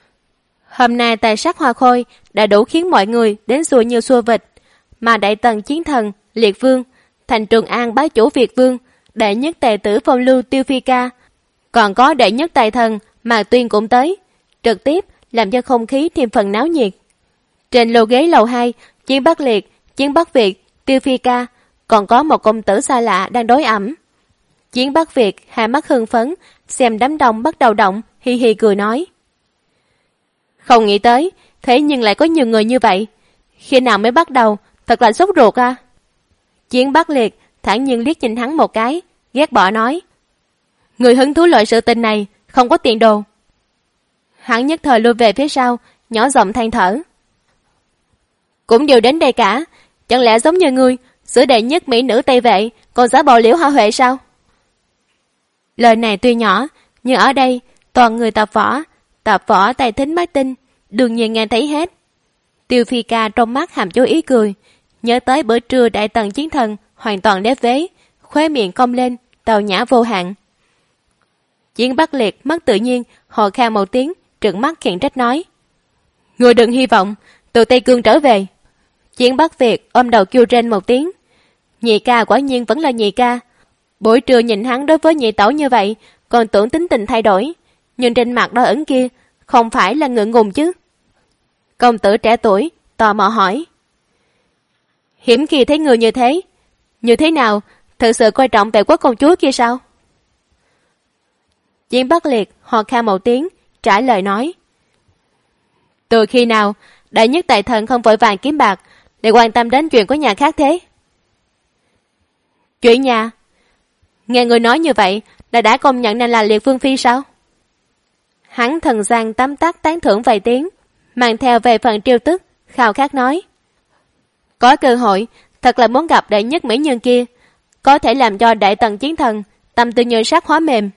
Speaker 2: Hôm nay tài sắc hoa khôi đã đủ khiến mọi người đến xua như xua vịt, mà đại tần chiến thần Liệt Vương, thành Trường An bá chủ Việt Vương, đệ nhất tài tử phong lưu Tiêu Phi Ca, còn có đệ nhất tài thần Mạc Tuyên cũng tới, trực tiếp làm cho không khí thêm phần náo nhiệt. Trên lô ghế lầu 2, Chiến Bắc Liệt, Chiến Bắc Việt, Tiêu Phi Ca, còn có một công tử xa lạ đang đối ẩm. Chiến Bắc Việt hai mắt hưng phấn, xem đám đông bắt đầu động, hi hi cười nói. Không nghĩ tới, thế nhưng lại có nhiều người như vậy. Khi nào mới bắt đầu? Thật là sốt ruột à. Chiến Bắc Liệt thản nhiên liếc nhìn hắn một cái, ghét bỏ nói. Người hứng thú loại sự tình này, không có tiền đồ. Hắn nhất thời lui về phía sau, nhỏ giọng than thở. Cũng đều đến đây cả, chẳng lẽ giống như ngươi, sửa đệ nhất mỹ nữ Tây Vệ, còn giả bộ Liễu Hỏa Huệ sao? Lời này tuy nhỏ, nhưng ở đây toàn người tập võ tài thính mắt tinh, đương nhiên nghe thấy hết. Tiêu Phi Ca trong mắt hàm chú ý cười, nhớ tới bữa trưa đại tần chiến thần hoàn toàn đế vế, khóe miệng cong lên, tào nhã vô hạn. Chiến Bắc Liệt mất tự nhiên, hò khan một tiếng, trừng mắt khiển trách nói. Người đừng hy vọng, từ Tây Cương trở về. Chiến Bắc Việt ôm đầu kêu trên một tiếng. Nhị ca quả nhiên vẫn là nhị ca. Buổi trưa nhìn hắn đối với nhị tẩu như vậy, còn tưởng tính tình thay đổi, nhưng trên mặt đỏ ửng kia không phải là ngượng ngùng chứ. Công tử trẻ tuổi tò mò hỏi. Hiếm khi thấy người như thế nào, thực sự coi trọng Vệ Quốc công chúa kia sao? Chiến Bắc Liệt hò khan một tiếng, trả lời nói. Từ khi nào đại nhất đại thần không vội vàng kiếm bạc để quan tâm đến chuyện của nhà khác thế? Chuyện nhà? Nghe người nói như vậy là đã công nhận nên là Liệt Vương Phi sao? Hắn thần gian tấm tắc tán thưởng vài tiếng, mang theo về phần triêu tức, khao khát nói. Có cơ hội, thật là muốn gặp đại nhất mỹ nhân kia, có thể làm cho đại tần chiến thần tâm tư như sắt hóa mềm.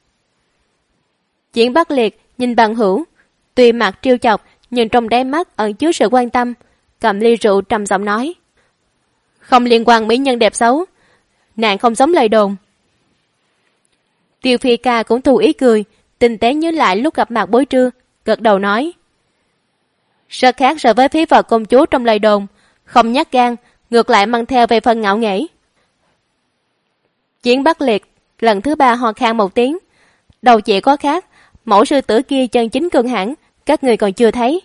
Speaker 2: Chiến Bắc Liệt nhìn bằng hữu, tuy mặt trêu chọc nhưng trong đáy mắt ẩn chứa sự quan tâm, cầm ly rượu trầm giọng nói. Không liên quan mỹ nhân đẹp xấu, nàng không giống lời đồn. Tiêu Phi Ca cũng thu ý cười, tinh tế nhớ lại lúc gặp mặt buổi trưa, gật đầu nói. Rất khác so với phí vợ công chúa trong lời đồn, không nhát gan, ngược lại mang theo về phần ngạo nghễ. Chiến Bắc Liệt lần thứ 3 ho khan một tiếng. Đầu chỉ có khác, mẫu sư tử kia chân chính cường hãn, các người còn chưa thấy.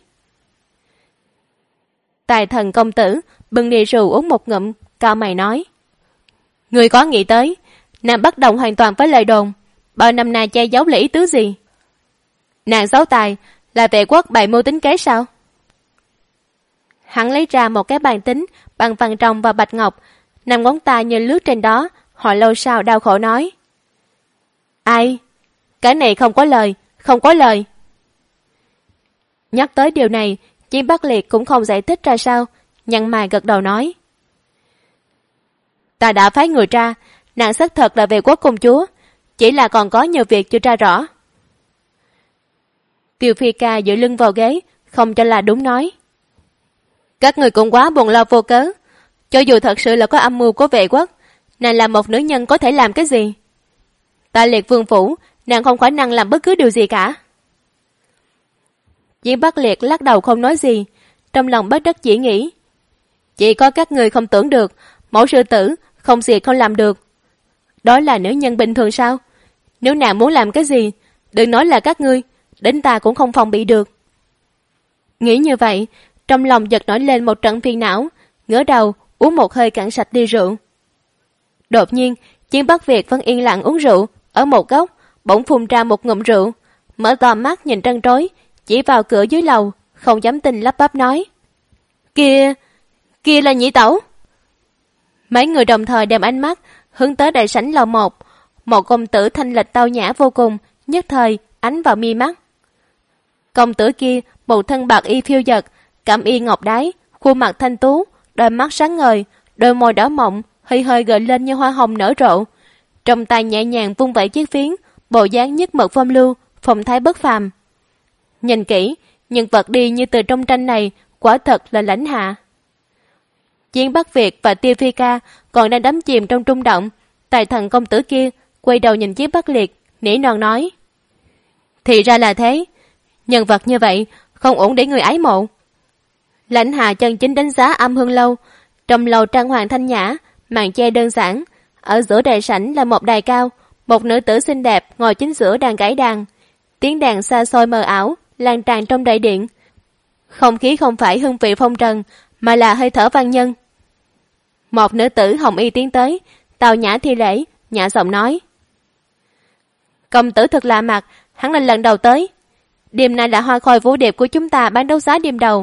Speaker 2: Tài thần công tử bưng ly rượu uống một ngụm, cao mày nói. Người có nghĩ tới, nàng bất đồng hoàn toàn với lời đồn, bao năm nay che giấu là ý tứ gì? Nàng xấu tài là Vệ Quốc bày mưu tính kế sao? Hắn lấy ra một cái bàn tính bằng vàng ròng và bạch ngọc, nằm ngón tay như lướt trên đó, hồi lâu sau đau khổ nói. Ai? Cái này không có lời. Nhắc tới điều này, Chiến Bắc Liệt cũng không giải thích ra sao, nhăn mày gật đầu nói. Ta đã phái người ra, nàng xác thật là Vệ Quốc công chúa, chỉ là còn có nhiều việc chưa tra rõ. Tiêu Phi Ca dựa lưng vào ghế, không cho là đúng nói. Các người cũng quá buồn lo vô cớ, cho dù thật sự là có âm mưu của Vệ Quốc, nàng là một nữ nhân có thể làm cái gì? Tại Liệt Vương phủ, nàng không khả năng làm bất cứ điều gì cả. Chiến Bắc Liệt lắc đầu không nói gì, trong lòng bất đắc chỉ nghĩ. Chỉ có các người không tưởng được, mẫu sư tử không gì không làm được. Đó là nữ nhân bình thường sao? Nếu nàng muốn làm cái gì, đừng nói là các ngươi, đến ta cũng không phòng bị được. Nghĩ như vậy, trong lòng giật nổi lên một trận phiền não, ngửa đầu uống một hơi cạn sạch ly rượu. Đột nhiên, Chiến Bắc Việt vẫn yên lặng uống rượu, ở một góc bỗng phun ra một ngụm rượu, mở to mắt nhìn trân trối, chỉ vào cửa dưới lầu, không dám tin lắp bắp nói. Kia là nhị tẩu. Mấy người đồng thời đem ánh mắt hướng tới đại sảnh lầu một công tử thanh lịch tao nhã vô cùng, nhất thời ánh vào mi mắt. Công tử kia một thân bạc y phiêu dật, cẩm y ngọc đái, khuôn mặt thanh tú, đôi mắt sáng ngời, đôi môi đỏ mọng hơi hơi gợi lên như hoa hồng nở rộ, trong tay nhẹ nhàng vung vẩy chiếc phiến, bộ dáng nhất mực phong lưu, phong thái bất phàm. Nhìn kỹ, nhân vật đi như từ trong tranh này quả thật là lãnh hạ. Chiến Bắc Việt và Tiêu Phi Ca còn đang đắm chìm trong trung động, tài thần công tử kia quay đầu nhìn Chiến Bắc Liệt, nỉ non nói. Thì ra là thế, nhân vật như vậy không ổn để người ái mộ. Lãnh hạ chân chính đánh giá Âm Hương lâu, trong lầu trang hoàng thanh nhã, màn che đơn giản, ở giữa đại sảnh là một đài cao, một nữ tử xinh đẹp ngồi chính giữa đàn gãy đàn, tiếng đàn xa xôi mờ ảo lan tràn trong đại điện. Không khí không phải hương vị phong trần, mà là hơi thở văn nhân. Một nữ tử hồng y tiến tới, tào nhã thi lễ, nhã giọng nói. Công tử thật lạ mặt, hắn là lần đầu tới. Đêm nay là hoa khôi vũ điệp của chúng ta bán đấu giá đêm đầu,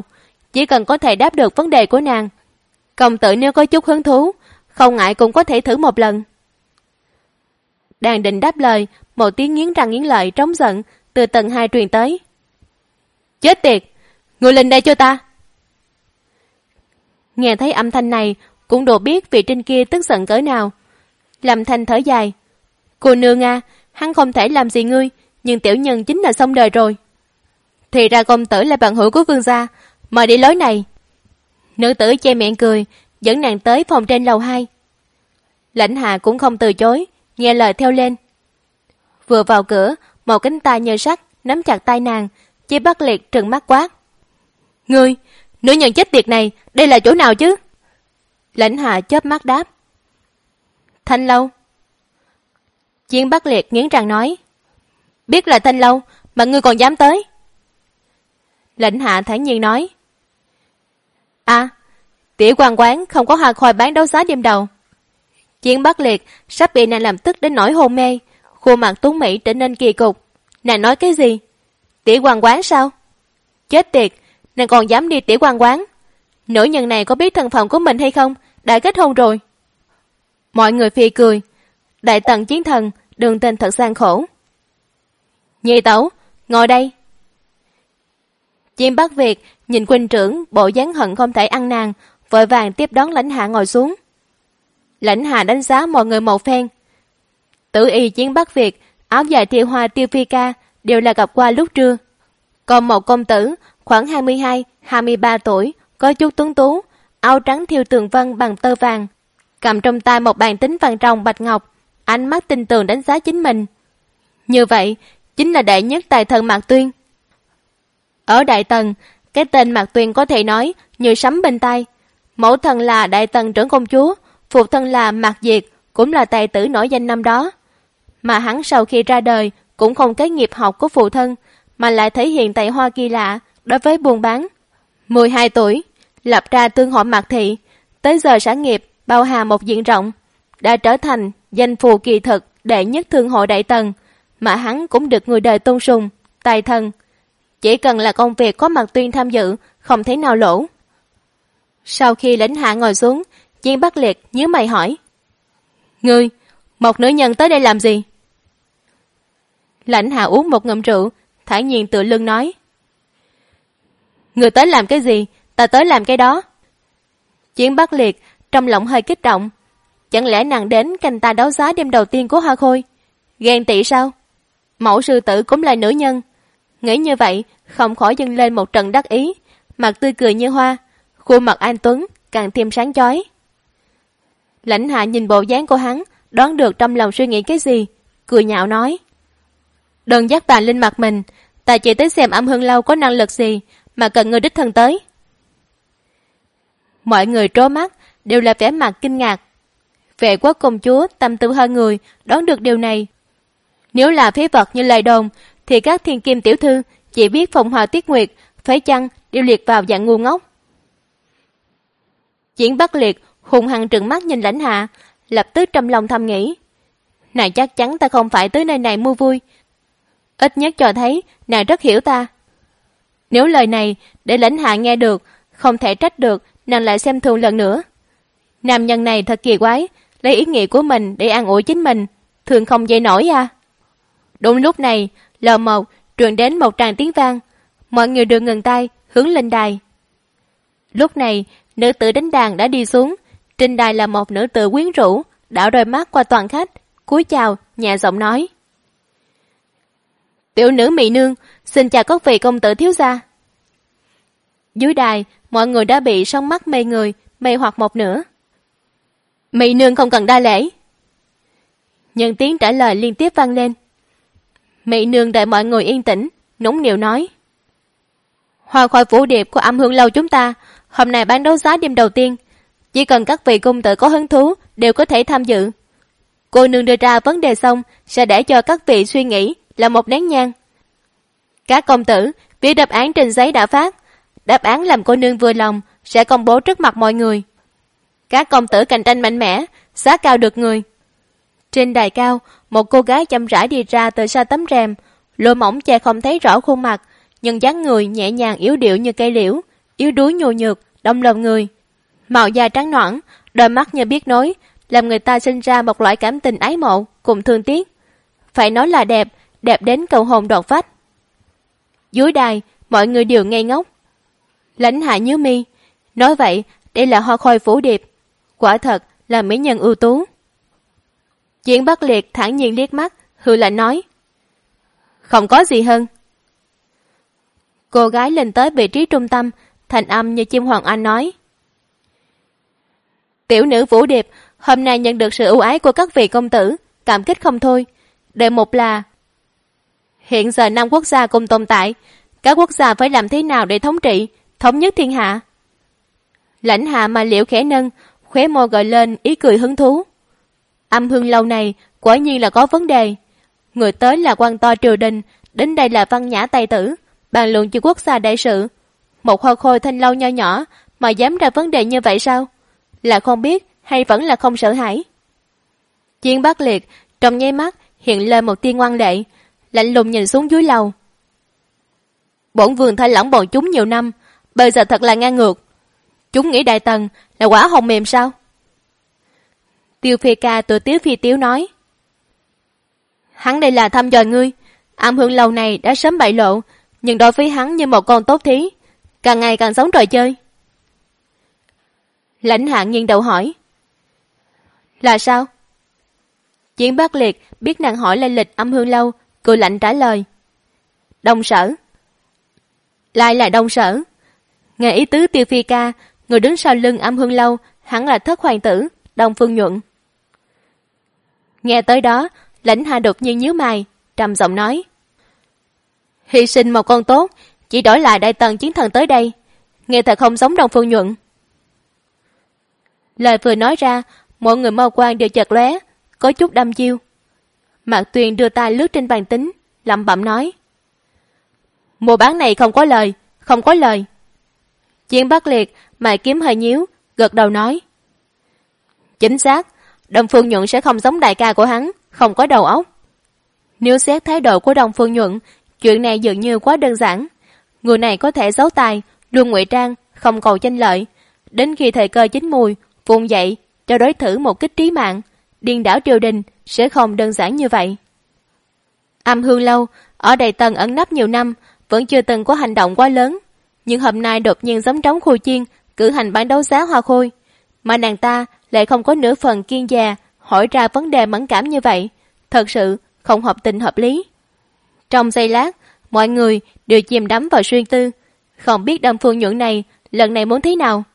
Speaker 2: chỉ cần có thể đáp được vấn đề của nàng. Công tử nếu có chút hứng thú, không ngại cũng có thể thử một lần. Đang định đáp lời, một tiếng nghiến răng nghiến lợi trống giận từ tầng 2 truyền tới. Chết tiệt! Người lên đây cho ta! Nghe thấy âm thanh này, cũng đủ biết vị Trinh kia tức giận cỡ nào. Lâm Thanh thở dài. Cô nương à, hắn không thể làm gì ngươi, nhưng tiểu nhân chính là xong đời rồi. Thì ra công tử là bạn hữu của vương gia, mời đi lối này. Nữ tử che miệng cười, dẫn nàng tới phòng trên lầu 2. Lãnh Hạ cũng không từ chối, nghe lời theo lên. Vừa vào cửa, một cánh tay nhờ sắt nắm chặt tay nàng, Chi Bắc Liệt trừng mắt quát. Ngươi, nữ nhân chết tiệt này, đây là chỗ nào chứ? Lãnh Hạ chớp mắt đáp. Thanh lâu. Chi Bắc Liệt nghiến răng nói. Biết là thanh lâu, mà ngươi còn dám tới? Lãnh Hạ thản nhiên nói. À, tiểu quan quán không có hoa khôi bán đấu giá đêm đầu. Chiến Bắc Liệt sắp bị nàng làm tức đến nỗi hôn mê, khuôn mặt Tuấn Mỹ trở nên kỳ cục. Nàng nói cái gì? Tiểu quan quán sao? Chết tiệt, nàng còn dám đi tiểu quan quán? Nữ nhân này có biết thân phận của mình hay không? Đã kết hôn rồi. Mọi người phì cười. Đại tần chiến thần, đường tình thật gian khổ. Nhị tẩu, ngồi đây. Chim Bắc Việt nhìn huynh trưởng bộ dáng hận không thể ăn nàng, vội vàng tiếp đón Lãnh Hạ ngồi xuống. Lãnh Hạ đánh giá mọi người một phen. Tử y Chiến Bắc Việt, áo dài thêu hoa Tiêu Phi Ca đều là gặp qua lúc trưa. Còn một công tử khoảng 22-23 tuổi, có chút tuấn tú, áo trắng thêu tường vân bằng tơ vàng, cầm trong tay một bàn tính vàng ròng bạch ngọc, ánh mắt tinh tường đánh giá chính mình. Như vậy chính là đệ nhất tài thần Mạc Tuyên. Ở Đại Tần, cái tên Mạc Tuyên có thể nói như sấm bên tai. Mẫu thân là Đại Tần trưởng công chúa, phụ thân là Mạc Diệt, cũng là tài tử nổi danh năm đó. Mà hắn sau khi ra đời cũng không kế nghiệp học của phụ thân, mà lại thể hiện tài hoa kỳ lạ đối với buôn bán. 12 tuổi, lập ra Tương Hội Mạc Thị, tới giờ sản nghiệp bao hàm một diện rộng, đã trở thành danh phù kỳ thực đệ nhất thương hội Đại Tần, mà hắn cũng được người đời tôn sùng, tài thần. Chỉ cần là công việc có Mạc Tuyên tham dự, không thể nào lỗ. Sau khi Lãnh Hạ ngồi xuống, Chiến Bắc Liệt nhíu mày hỏi. Ngươi, một nữ nhân tới đây làm gì? Lãnh Hạ uống một ngụm rượu, thản nhiên tựa lưng nói. Ngươi tới làm cái gì, ta tới làm cái đó. Chiến Bắc Liệt trong lòng hơi kích động. Chẳng lẽ nàng đến canh ta đấu giá đêm đầu tiên của Hoa Khôi? Ghen tị sao? Mẫu sư tử cũng là nữ nhân. Nghĩ như vậy, không khỏi dâng lên một trận đắc ý, mặt tươi cười như hoa, khuôn mặt anh tuấn càng thêm sáng chói. Lãnh Hạ nhìn bộ dáng của hắn, đoán được trong lòng suy nghĩ cái gì, cười nhạo nói. Đừng dắt ta lên mặt mình, ta chỉ tới xem Âm Hương Lâu có năng lực gì mà cần người đích thân tới. Mọi người trố mắt đều là vẻ mặt kinh ngạc. Vệ quốc công chúa tâm tư hơn người, đoán được điều này. Nếu là phế vật như lời đồn, thì các thiên kim tiểu thư chỉ biết Phong Hoa Tuyết Nguyệt phải chăng đều liệt vào dạng ngu ngốc. Chiến Bắc Liệt hùng hăng trừng mắt nhìn Lãnh Hạ, lập tức trong lòng thầm nghĩ. Nàng chắc chắn ta không phải tới nơi này mua vui. Ít nhất cho thấy nàng rất hiểu ta. Nếu lời này để Lãnh Hạ nghe được, không thể trách được nàng lại xem thường lần nữa. Nam nhân này thật kỳ quái, lấy ý nghĩa của mình để an ủi chính mình, thường không dậy nổi à. Đúng lúc này, lờ mờ truyền đến một tràng tiếng vang, mọi người đều ngừng tay hướng lên đài. Lúc này, nữ tử đánh đàn đã đi xuống, trên đài là một nữ tử quyến rũ, đảo đôi mắt qua toàn khách, cúi chào, nhẹ giọng nói. Tiểu nữ Mị Nương, xin chào các vị công tử thiếu gia. Dưới đài, mọi người đã bị sóng mắt mê người, mê hoặc một nửa. Mị Nương không cần đa lễ. Những tiếng trả lời liên tiếp vang lên. Mị Nương đợi mọi người yên tĩnh, nũng nịu nói. Hoa Khôi Vũ Điệp của Âm Hương Lâu chúng ta, hôm nay bán đấu giá đêm đầu tiên. Chỉ cần các vị công tử có hứng thú, đều có thể tham dự. Cô nương đưa ra vấn đề xong, sẽ để cho các vị suy nghĩ là một nén nhang. Các công tử, viết đáp án trên giấy đã phát. Đáp án làm cô nương vừa lòng, sẽ công bố trước mặt mọi người. Các công tử cạnh tranh mạnh mẽ, giá cao được người. Trên đài cao, một cô gái chậm rãi đi ra từ sau tấm rèm, lụa mỏng che không thấy rõ khuôn mặt, nhưng dáng người nhẹ nhàng yếu điệu như cây liễu, yếu đuối nhô nhược, đông lòng người. Màu da trắng nõn, đôi mắt như biết nói, làm người ta sinh ra một loại cảm tình ái mộ cùng thương tiếc. Phải nói là đẹp, đẹp đến cầu hồn đột phách. Dưới đài, mọi người đều ngây ngốc. Lãnh Hạ nhíu mi, nói vậy đây là Hoa Khôi Phủ Điệp, quả thật là mỹ nhân ưu tú. Chiến Bắc Liệt thản nhiên liếc mắt, hừ lạnh nói, không có gì hơn. Cô gái lên tới vị trí trung tâm, thành âm như chim hoàng anh nói, tiểu nữ Vũ Điệp hôm nay nhận được sự ưu ái của các vị công tử, cảm kích không thôi. Đề mục là hiện giờ 5 quốc gia cùng tồn tại, các quốc gia phải làm thế nào để thống trị, thống nhất thiên hạ. Lãnh Hạ mà liễu khẽ nâng, khóe môi gợi lên ý cười hứng thú. Âm Hương lâu này quả nhiên là có vấn đề. Người tới là quan to triều đình, đến đây là văn nhã tài tử, bàn luận cho quốc gia đại sự. Một Hoa Khôi thanh lâu nho nhỏ mà dám ra vấn đề như vậy sao? Là không biết hay vẫn là không sợ hãi? Chiến Bắc Liệt trong nháy mắt hiện lên một tia ngoan lệ, lạnh lùng nhìn xuống dưới lầu. Bổn vương thay lỏng bọn chúng nhiều năm, bây giờ thật là ngang ngược. Chúng nghĩ Đại Tần là quả hồng mềm sao? Tiêu Phi Ca tự tiếu phi tiếu nói, hắn đây là thăm dò ngươi. Âm Hương lâu này đã sớm bại lộ, nhưng đối với hắn như một con tốt thí, càng ngày càng giống trò chơi. Lãnh Hạ nghiêng đầu hỏi, là sao? Chiến Bắc Liệt biết nàng hỏi lên lịch Âm Hương lâu, cười lạnh trả lời, Đông Sở. Lại là Đông Sở. Nghe ý tứ Tiêu Phi Ca, người đứng sau lưng Âm Hương lâu hẳn là thất hoàng tử Đông Phương Nhuận. Nghe tới đó, Lãnh Hạ đột nhiên nhíu mày, trầm giọng nói, hy sinh một con tốt, chỉ đổi lại Đại Tần chiến thần tới đây, nghe thật không giống Đông Phương Nhuận. Lời vừa nói ra, mọi người mâu quan đều chợt lóe, có chút đăm chiêu. Mạc Tuyền đưa tay lướt trên bàn tính, lẩm bẩm nói, mua bán này không có lời, không có lời. Chiến Bắc Liệt mày kiếm hơi nhíu, gật đầu nói, chính xác, Đông Phương Nhuận sẽ không giống đại ca của hắn, không có đầu óc. Nếu xét thái độ của Đông Phương Nhuận, chuyện này dường như quá đơn giản. Người này có thể giấu tài, luôn ngụy trang, không cầu tranh lợi, đến khi thời cơ chín mùi vùng dậy cho đối thủ một kích trí mạng, điên đảo triều đình sẽ không đơn giản như vậy. Âm Hương lâu ở Đại Tần ẩn nấp nhiều năm, vẫn chưa từng có hành động quá lớn, nhưng hôm nay đột nhiên giống trống khu chiên cử hành bán đấu giá hoa khôi, mà nàng ta lại không có nửa phần kiên dè hỏi ra vấn đề mẫn cảm như vậy, thật sự không hợp tình hợp lý. Trong giây lát, mọi người đều chìm đắm vào suy tư, không biết Đông Phương Nhuận này lần này muốn thế nào.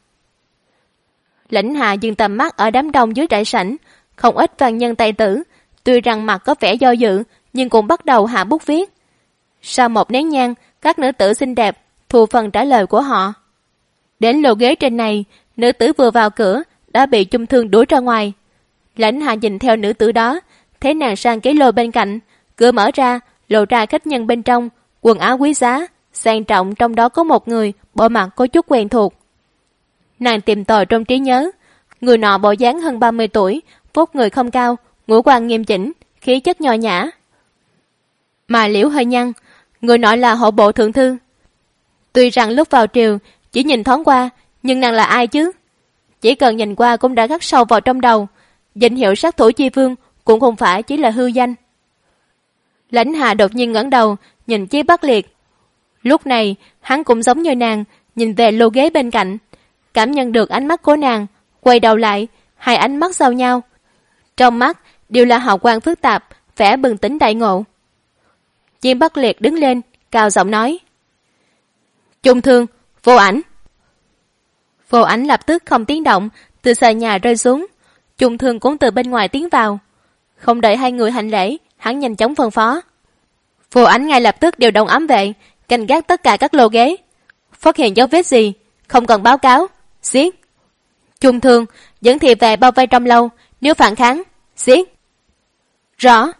Speaker 2: Lãnh Hạ dừng tầm mắt ở đám đông dưới đại sảnh, không ít văn nhân tài tử, tuy rằng mặt có vẻ do dự, nhưng cũng bắt đầu hạ bút viết. Sau một nén nhang, các nữ tử xinh đẹp thu phần trả lời của họ. Đến lô ghế trên này, nữ tử vừa vào cửa đã bị Chung Thương đuổi ra ngoài. Lãnh Hạ nhìn theo nữ tử đó, thấy nàng sang cái lô bên cạnh, cửa mở ra, lộ ra khách nhân bên trong, quần áo quý giá, sang trọng, trong đó có một người bộ mặt có chút quen thuộc. Nàng tìm tòi trong trí nhớ, người nọ bộ dáng hơn 30 tuổi, vóc người không cao, ngũ quan nghiêm chỉnh, khí chất nho nhã. Mà liễu hơi nhăn, người nọ là hộ bộ thượng thư. Tuy rằng lúc vào triều chỉ nhìn thoáng qua, nhưng nàng là ai chứ? Chỉ cần nhìn qua cũng đã khắc sâu vào trong đầu. Danh hiệu sát thủ chi vương cũng không phải chỉ là hư danh. Lãnh Hạ đột nhiên ngẩng đầu nhìn Chí Bắc Liệt. Lúc này hắn cũng giống như nàng, nhìn về lô ghế bên cạnh, cảm nhận được ánh mắt của nàng, quay đầu lại, hai ánh mắt giao nhau, trong mắt đều là hào quang phức tạp, vẻ bừng tỉnh đại ngộ. Chí Bắc Liệt đứng lên, cao giọng nói, Chung Thương, Vô Ảnh. Vô Ảnh lập tức không tiếng động, từ xà nhà rơi xuống. Chung Thương cũng từ bên ngoài tiến vào. Không đợi hai người hành lễ, hắn nhanh chóng phân phó. Vô Ảnh ngay lập tức điều động ám vệ, canh gác tất cả các lô ghế. Phát hiện dấu vết gì, không cần báo cáo, giết. Chung Thương dẫn thị vệ bao vây trong lâu, nếu phản kháng, giết. Rõ.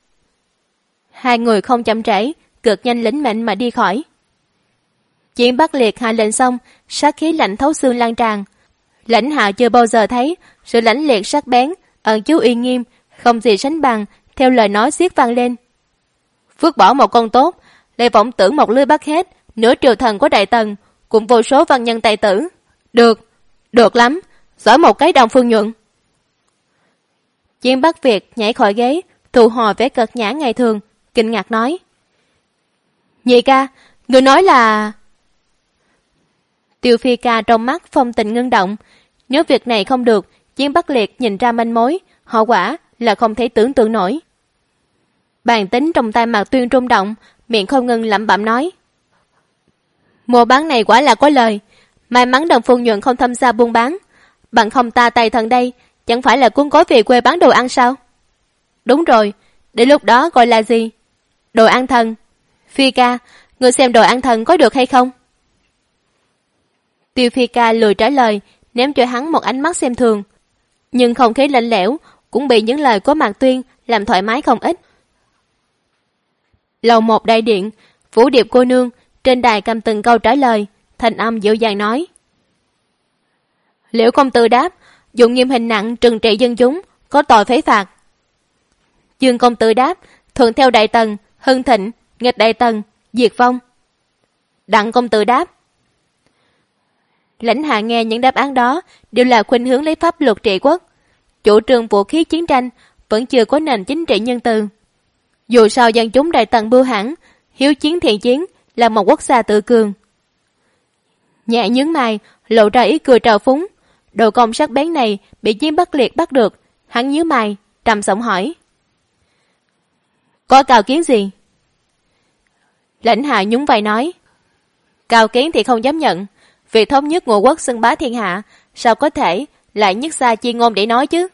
Speaker 2: Hai người không chậm trễ, cực nhanh lĩnh mệnh mà đi khỏi. Chiến Bắc Liệt hạ lệnh xong, sát khí lạnh thấu xương lan tràn. Lãnh Hạ chưa bao giờ thấy sự lãnh liệt sắc bén, ẩn chứa uy nghiêm, không gì sánh bằng, theo lời nói xiết vang lên. Phước bỏ một con tốt, lại vọng tưởng một lưới bắt hết, nửa triều thần của Đại Tần, cùng vô số văn nhân tài tử. Được lắm, giỏi một cái Đông Phương Nhuận. Chiến Bắc Việt nhảy khỏi ghế, thu hồi vẻ cợt nhã ngày thường, kinh ngạc nói: Nhị ca, người nói là... Tiêu Phi ca trong mắt phong tình ngưng động. Nếu việc này không được, Chiến Bắc Liệt nhìn ra manh mối, hậu quả là không thể tưởng tượng nổi. Bàn tính trong tay Mạc Tuyên rung động, miệng không ngừng lẩm bẩm nói: Mua bán này quả là có lời, may mắn Đông Phương Nhuận không tham gia buôn bán, bằng không ta tay thần đây chẳng phải là cuốn gói về quê bán đồ ăn sao? Đúng rồi, đến lúc đó gọi là gì? Đồ ăn thần. Phi ca, người xem đồ ăn thần có được hay không? Tiêu Phi ca lười trả lời, ném cho hắn một ánh mắt xem thường, nhưng không khí lạnh lẽo cũng bị những lời của Mạc Tuyên làm thoải mái không ít. Lầu 1 đại điện, Vũ Điệp cô nương trên đài cầm từng câu trả lời, thanh âm dịu dàng nói: Liễu công tử đáp, dụng nghiêm hình nặng trừng trị dân chúng, có tội phế phạt. Dương công tử đáp, thuận theo đại tần, hưng thịnh, nghịch đại tần, diệt vong. Đặng công tử đáp. Lãnh Hạ nghe những đáp án đó đều là khuynh hướng lấy pháp luật trị quốc, chủ trương vũ khí chiến tranh, vẫn chưa có nền chính trị nhân từ. Dù sao dân chúng đại tần bưu hãn, hiếu chiến thiện chiến, là một quốc gia tự cường. Nhẹ nhướng mày, lộ ra ý cười trào phúng. Đồ công sắc bén này bị Chiến Bắc Liệt bắt được, hắn nhíu mày, trầm giọng hỏi: Có cao kiến gì? Lãnh Hạ nhún vai nói: Cao kiến thì không dám nhận, việc thống nhất ngũ quốc xưng bá thiên hạ, sao có thể lại nhất xa chi ngôn để nói chứ?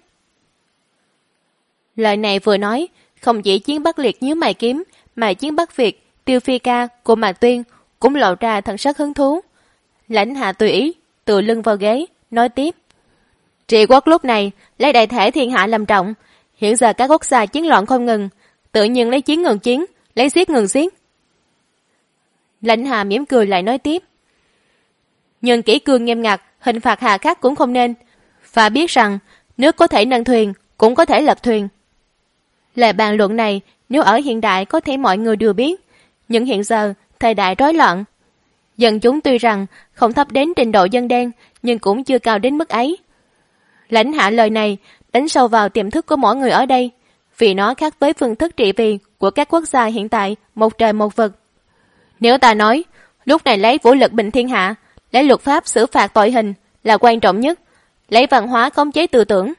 Speaker 2: Lời này vừa nói, không chỉ Chiến Bắc Liệt nhíu mày kiếm, mà Chiến Bắc Việt, Tiêu Phi ca của Mạc Tuyên cũng lộ ra thần sắc hứng thú. Lãnh Hạ tùy ý tựa lưng vào ghế, nói tiếp: Trị quốc lúc này lấy đại thể thiên hạ làm trọng, hiện giờ các quốc gia chiến loạn không ngừng, tự nhiên lấy chiến ngừng chiến, lấy giết ngừng giết. Lãnh Hạ mỉm cười lại nói tiếp: Nhưng kỷ cương nghiêm ngặt, hình phạt hà khắc cũng không nên. Và biết rằng nước có thể nâng thuyền, cũng có thể lật thuyền. Lời bàn luận này nếu ở hiện đại có thể mọi người đều biết, nhưng hiện giờ thời đại rối loạn, dân chúng tuy rằng không thấp đến trình độ dân đen, nhưng cũng chưa cao đến mức ấy. Lãnh Hạ lời này đánh sâu vào tiềm thức của mỗi người ở đây, vì nó khác với phương thức trị vì của các quốc gia hiện tại một trời một vực. Nếu ta nói lúc này lấy vũ lực bình thiên hạ, lấy luật pháp xử phạt tội hình là quan trọng nhất, lấy văn hóa khống chế tư tưởng.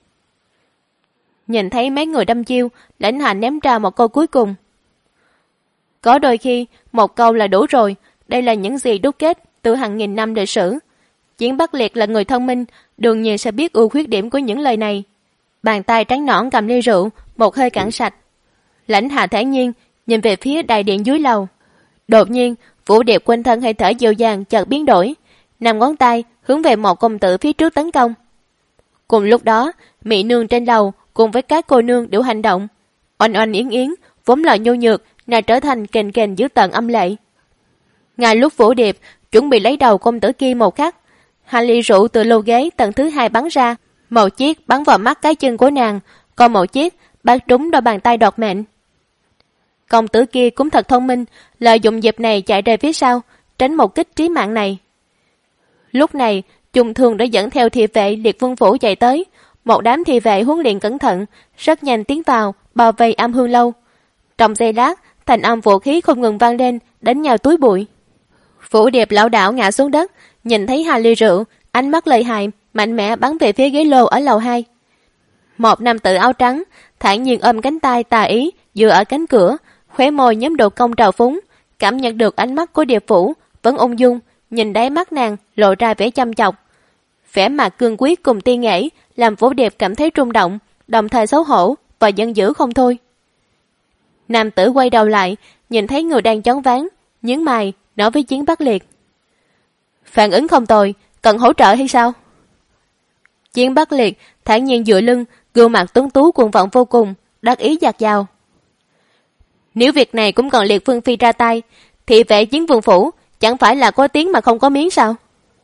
Speaker 2: Nhìn thấy mấy người đâm chiêu, Lãnh Hạ ném ra một câu cuối cùng: Có đôi khi một câu là đủ rồi, đây là những gì đúc kết từ hàng nghìn năm lịch sử. Chiến Bắc Liệt là người thông minh, đương nhiên sẽ biết ưu khuyết điểm của những lời này. Bàn tay trắng nõn cầm ly rượu, một hơi cạn sạch. Lãnh Hạ thản nhiên nhìn về phía đại điện dưới lầu. Đột nhiên, Vũ Điệp quanh thân hơi thở dịu dàng chợt biến đổi, nằm ngón tay hướng về một công tử phía trước tấn công. Cùng lúc đó, mỹ nương trên lầu cùng với các cô nương đều hành động. Oanh oanh yến yến, vốn là nhu nhược, nàng trở thành kềnh kềnh dữ tợn âm lệ. Ngay lúc Vũ Điệp chuẩn bị lấy đầu công tử kia một khắc, hai ly rượu từ lô ghế tầng thứ 2 bắn ra, một chiếc bắn vào mắt cái chân của nàng, còn một chiếc bắn trúng đôi bàn tay đoạt mệnh. Công tử kia cũng thật thông minh, lợi dụng dịp này chạy ra phía sau, tránh một kích trí mạng này. Lúc này, Trung Thường đã dẫn theo thị vệ Liệt Vương Phủ chạy tới, một đám thị vệ huấn luyện cẩn thận, rất nhanh tiến vào, bao vây Am Hương lâu. Trong giây lát, thành âm vũ khí không ngừng vang lên, đánh nhau túi bụi. Vũ Điệp lão đảo ngã xuống đất, nhìn thấy hai ly rượu, ánh mắt lợi hại, mạnh mẽ bắn về phía ghế lô ở lầu 2. Một nam tử áo trắng, thản nhiên ôm cánh tay tà ý, dựa ở cánh cửa, khóe môi nhóm độ cong trào phúng, cảm nhận được ánh mắt của Điệp Vũ vẫn ung dung, nhìn đáy mắt nàng lộ ra vẻ chăm chọc. Vẻ mặt cương quyết cùng tiên nghệ làm Vũ Điệp cảm thấy rung động, đồng thời xấu hổ và giận dữ không thôi. Nam tử quay đầu lại, nhìn thấy người đang choáng váng, nhướng mày nói với Chiến Bắc Liệt: Phản ứng không tồi, cần hỗ trợ hay sao? Chiến Bắc Liệt thản nhiên dựa lưng, gương mặt tuấn tú cuồng vọng vô cùng, đắc ý dạt dào: Nếu việc này cũng còn Liệt Vương phi ra tay, thị vệ Chiến Vương phủ chẳng phải là có tiếng mà không có miếng sao?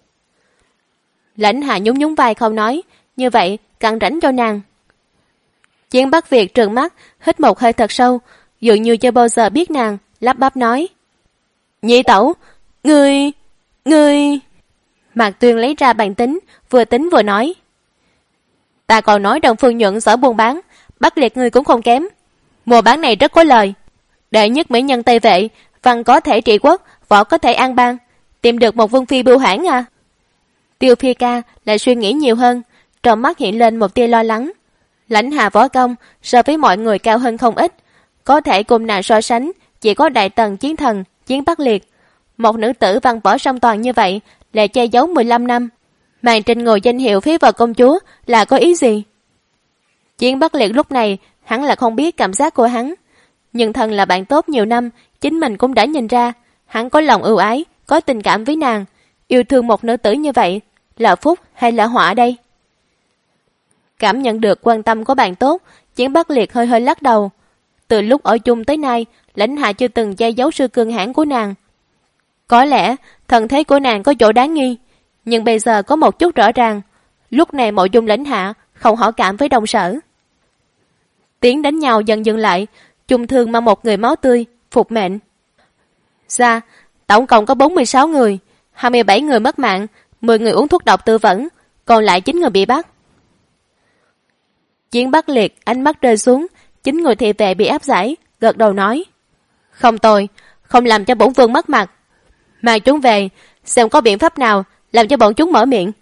Speaker 2: Lãnh Hạ nhún nhún vai không nói, như vậy càng rảnh cho nàng. Chiến Bắc Việt trừng mắt, hít một hơi thật sâu, dường như chưa bao giờ biết nàng, lắp bắp nói: Nhị tẩu, ngươi Ngươi... Mạc Tuyên lấy ra bàn tính vừa nói. Ta còn nói Đông Phương Nhuận giỏi buôn bán, Bắc Liệt ngươi cũng không kém. Mua bán này rất có lời. Đệ nhất mỹ nhân Tây Vệ, văn có thể trị quốc, võ có thể an bang. Tìm được một vương phi bưu hãn à? Tiêu Phi Ca lại suy nghĩ nhiều hơn, trong mắt hiện lên một tia lo lắng. Lãnh Hạ võ công so với mọi người cao hơn không ít, có thể cùng nàng so sánh chỉ có Đại Tần Chiến Thần, Chiến Bắc Liệt. Một nữ tử văn võ song toàn như vậy lại che giấu 15 năm, màn trên ngồi danh hiệu phế vật công chúa là có ý gì? Chiến Bắc Liệt lúc này hắn là không biết cảm giác của hắn, nhưng thân là bạn tốt nhiều năm, chính mình cũng đã nhìn ra hắn có lòng ưu ái, có tình cảm với nàng. Yêu thương một nữ tử như vậy là phúc hay là họa đây? Cảm nhận được quan tâm của bạn tốt, Chiến Bắc Liệt hơi hơi lắc đầu. Từ lúc ở chung tới nay, Lãnh Hạ chưa từng che giấu sự cường hãn của nàng. Có lẽ thần thế của nàng có chỗ đáng nghi, nhưng bây giờ có một chút rõ ràng. Lúc này Mộ Dung Lãnh Hạ không hảo cảm với Đồng Sở. Tiếng đánh nhau dần dừng lại, Trung Thương mang một người máu tươi phục mệnh. Ra, tổng cộng có 46 người, 27 người mất mạng, 10 người uống thuốc độc tự vẫn, còn lại 9 người bị bắt. Chiến Bắc Liệt ánh mắt rơi xuống, 9 người thị vệ bị áp giải, gật đầu nói: Không tồi, không làm cho bổn vương mất mặt. Mang chúng về, xem có biện pháp nào làm cho bọn chúng mở miệng.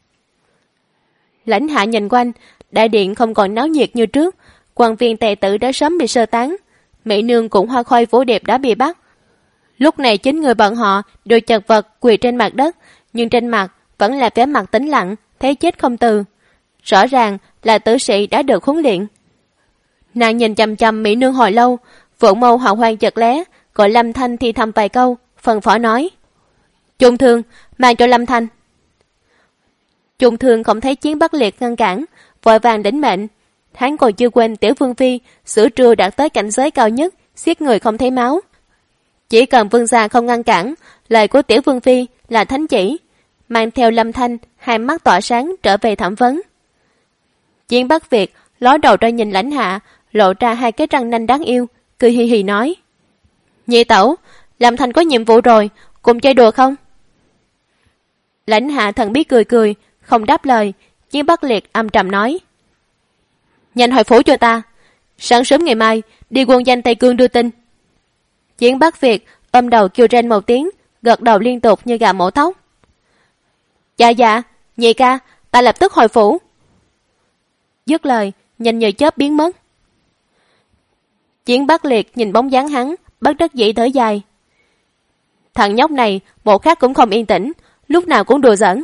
Speaker 2: Lãnh Hạ nhìn quanh, đại điện không còn náo nhiệt như trước, quan viên tề tử đã sớm bị sơ tán, mỹ nương cũng hoa khôi vũ đẹp đã bị bắt. Lúc này 9 người bọn họ đều chật vật quỳ trên mặt đất, nhưng trên mặt vẫn là vẻ mặt tĩnh lặng, thấy chết không từ. Rõ ràng là tử sĩ đã được huấn luyện. Nàng nhìn chằm chằm mỹ nương hồi lâu, vượng mâu hào hoang chợt lé, gọi Lâm Thanh thì thầm vài câu, phần phó nói: Trung Thương, mang cho Lâm Thanh. Trung Thương không thấy Chiến Bắc Liệt ngăn cản, vội vàng đỉnh mệnh. Hắn còn chưa quên Tiểu Vương Phi sữa trưa đạt tới cảnh giới cao nhất, giết người không thấy máu. Chỉ cần vương gia không ngăn cản, lời của Tiểu Vương Phi là thánh chỉ. Mang theo Lâm Thanh, hai mắt tỏa sáng trở về thẩm vấn. Chiến Bắc Việt ló đầu ra nhìn Lãnh Hạ, lộ ra hai cái răng nanh đáng yêu, cười hì hì nói: Nhị tẩu, Lâm Thanh có nhiệm vụ rồi, cùng chơi đùa không? Lãnh Hạ thần bí cười cười, không đáp lời. Chiến Bắc Liệt âm trầm nói: Nhanh hồi phủ cho ta, sáng sớm ngày mai đi quân danh Tây Cương đưa tin. Chiến Bắc Việt ôm đầu kêu rên một tiếng, gật đầu liên tục như gà mổ thóc. Dạ, nhị ca, ta lập tức hồi phủ. Dứt lời, nhanh như chớp biến mất. Chiến Bắc Liệt nhìn bóng dáng hắn, bất đắc dĩ thở dài. Thằng nhóc này một khắc cũng không yên tĩnh, lúc nào cũng đùa giỡn.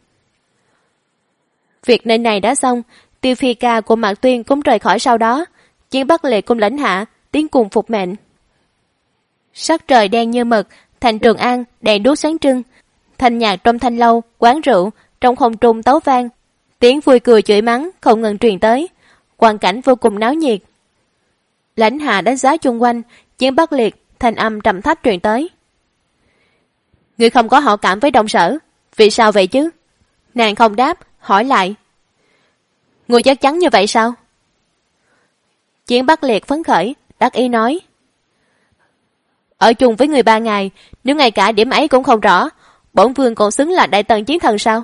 Speaker 2: Việc nơi này đã xong, Tiêu Phi Ca của Mạc Tuyên cũng rời khỏi sau đó. Chiến Bắc Liệt cùng Lãnh Hạ tiến cùng phục mệnh. Sắc trời đen như mực, thành Trường An đèn đuốc sáng trưng, thanh nhạc trong thanh lâu, quán rượu, trong không trung tấu vang, tiếng vui cười chửi mắng không ngừng truyền tới, quang cảnh vô cùng náo nhiệt. Lãnh Hạ đánh giá chung quanh, Chiến Bắc Liệt thanh âm trầm thấp truyền tới: Ngươi không có hảo cảm với Đồng Sở, vì sao vậy chứ? Nàng không đáp, hỏi lại: Ngươi chắc chắn như vậy sao? Chiến Bắc Liệt phấn khởi, đắc ý nói: Ở chung với người 3 ngày, nếu ngay cả điểm ấy cũng không rõ, bổn vương còn xứng là Đại Tần Chiến Thần sao?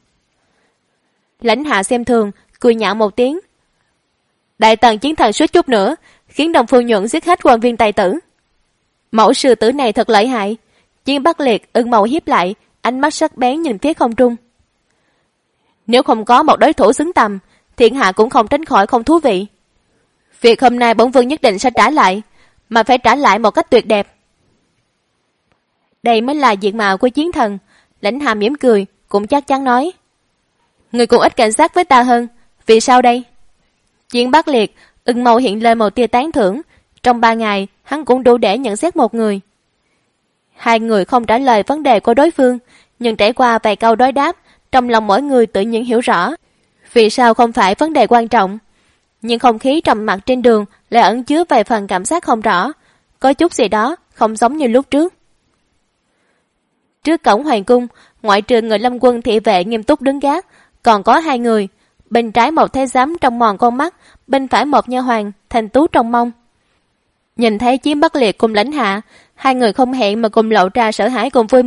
Speaker 2: Lãnh Hạ xem thường, cười nhạo một tiếng: Đại Tần Chiến Thần suýt chút nữa khiến Đông Phương Nhuận giết hết quan viên tài tử. Mẫu sư tử này thật lợi hại. Chiến Bắc Liệt ưng màu hiếp lại, ánh mắt sắc bén nhìn phía không trung. Nếu không có một đối thủ xứng tầm, thiên hạ cũng không tránh khỏi không thú vị. Việc hôm nay bổn vương nhất định sẽ trả lại, mà phải trả lại một cách tuyệt đẹp. Đây mới là diện mạo của chiến thần. Lãnh Hạ mỉm cười, cũng chắc chắn nói: Người cũng ít cảnh giác với ta hơn, vì sao đây? Chiến Bắc Liệt ưng màu hiện lên một tia tán thưởng. Trong 3 ngày, hắn cũng đủ để nhận xét một người. Hai người không trả lời vấn đề của đối phương, nhưng trải qua vài câu đối đáp, trong lòng mỗi người tự nhiên hiểu rõ vì sao không phải vấn đề quan trọng. Nhưng không khí trầm mặc trên đường lại ẩn chứa vài phần cảm giác không rõ, có chút gì đó không giống như lúc trước. Trước cổng hoàng cung, ngoại trừ người lâm quân thị vệ nghiêm túc đứng gác, còn có 2 người, bên trái một thái giám trong mòn con mắt, bên phải một nha hoàn thanh tú trong mông. Nhìn thấy Chiến Bắc Liệt cùng Lãnh Hạ, 2 người không hẹn mà cùng lộ ra sợ hãi cùng vui mừng,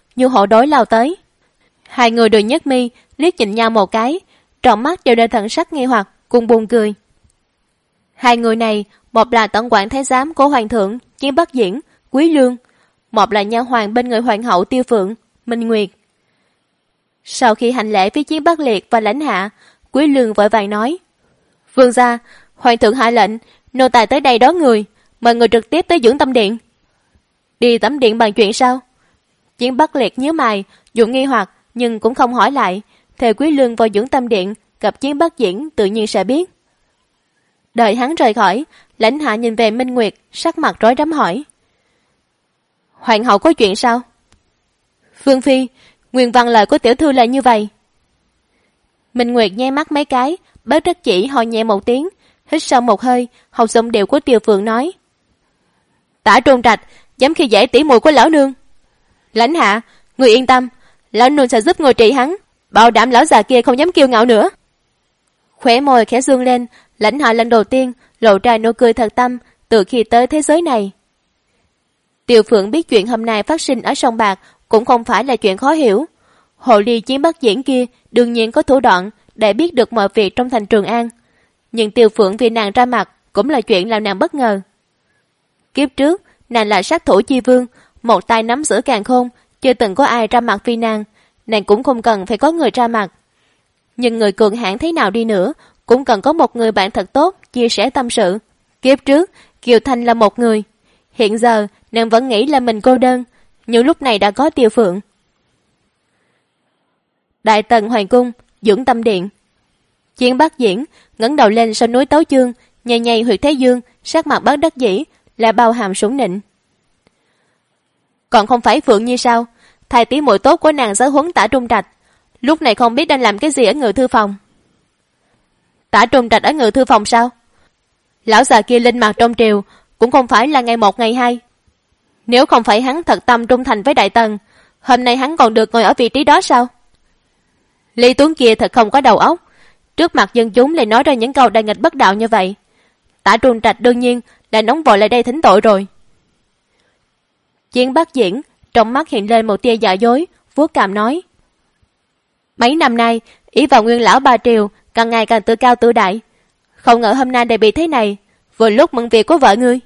Speaker 2: như hổ đối lao tới. Hai người đều nhếch mi, liếc nhìn nhau một cái, trong mắt đều đầy thần sắc nghi hoặc cùng buồn cười. Hai người này, một là tổng quản thái giám của hoàng thượng Chiến Bắc Diễn, Quý Lương, một là nha hoàn bên người hoàng hậu Tiêu Phượng, Minh Nguyệt. Sau khi hành lễ với Chiến Bắc Liệt và lãnh hạ, Quý Lương vội vàng nói: Vương gia, hoàng thượng hạ lệnh, nô tài tới đây đón người, mời người trực tiếp tới Dưỡng Tâm Điện. Đi tẩm điện bàn chuyện sao? Chiến Bắc Liệt nhíu mày, dù nghi hoặc nhưng cũng không hỏi lại. Theo Quý Lương vào Dưỡng Tâm Điện gặp Chiến Bắc Diễn tự nhiên sẽ biết. Đợi hắn rời khỏi, lãnh hạ nhìn về Minh Nguyệt, sắc mặt rối rắm hỏi: Hoàng hậu có chuyện sao? Vương phi, nguyên văn lời của tiểu thư là như vậy. Minh Nguyệt nháy mắt mấy cái, bất đắc chỉ ho nhẹ một tiếng, hít sâu một hơi, học giọng điệu của Tiêu Phượng nói: Tả Trung Trạch dám khi dễ tỉ muội của lão nương. Lãnh hạ, người yên tâm, lão nương sẽ giúp người trị hắn, bảo đảm lão già kia không dám kiêu ngạo nữa. Khóe môi khẽ dương lên, lãnh hạ lần đầu tiên lộ ra nụ cười thật tâm từ khi tới thế giới này. Tiêu Phượng biết chuyện hôm nay phát sinh ở sông Bạc cũng không phải là chuyện khó hiểu. Hồ ly Chiến Bắc Diễn kia đương nhiên có thủ đoạn để biết được mọi việc trong thành Trường An, nhưng Tiêu Phượng vì nàng ra mặt cũng là chuyện làm nàng bất ngờ. Kiếp trước nàng là sát thủ chi vương, một tay nắm giữ càn khôn, chưa từng có ai ra mặt vì nàng cũng không cần phải có người ra mặt. Nhưng người cường hãn thế nào đi nữa cũng cần có một người bạn thật tốt chia sẻ tâm sự. Kiếp trước Kiều Thanh là một người, hiện giờ nàng vẫn nghĩ là mình cô đơn, nhưng lúc này đã có Tiêu Phượng. Đại Tần Hoàng cung, Dưỡng Tâm Điện. Chiến Bắc Diễn ngẩng đầu lên sau núi Tấu Chương, nhây nhây huyệt thái dương, sắc mặt bất đắc dĩ, là bao hàm sủng nịnh. Còn không phải Phượng Nhi sao? Thầy tí muội tốt của nàng giáo huấn Tả Trung Trạch, lúc này không biết đang làm cái gì ở Ngự Thư Phòng. Tả Trung Trạch ở Ngự Thư Phòng sao? Lão già kia linh mặt trong triều cũng không phải là ngày một ngày hai. Nếu không phải hắn thật tâm trung thành với Đại Tần, hôm nay hắn còn được ngồi ở vị trí đó sao? Lý Tuấn kia thật không có đầu óc, trước mặt dân chúng lại nói ra những câu đại nghịch bất đạo như vậy. Tả Trung Trạch đương nhiên là nóng vội lại đây thỉnh tội rồi. Chiến Bắc Diễn trong mắt hiện lên một tia giả dối, vuốt cằm nói: Mấy năm nay ỷ vào nguyên lão ba triều càng ngày càng tự cao tự đại, không ngờ hôm nay lại bị thế này, vừa lúc mượn việc của vợ ngươi.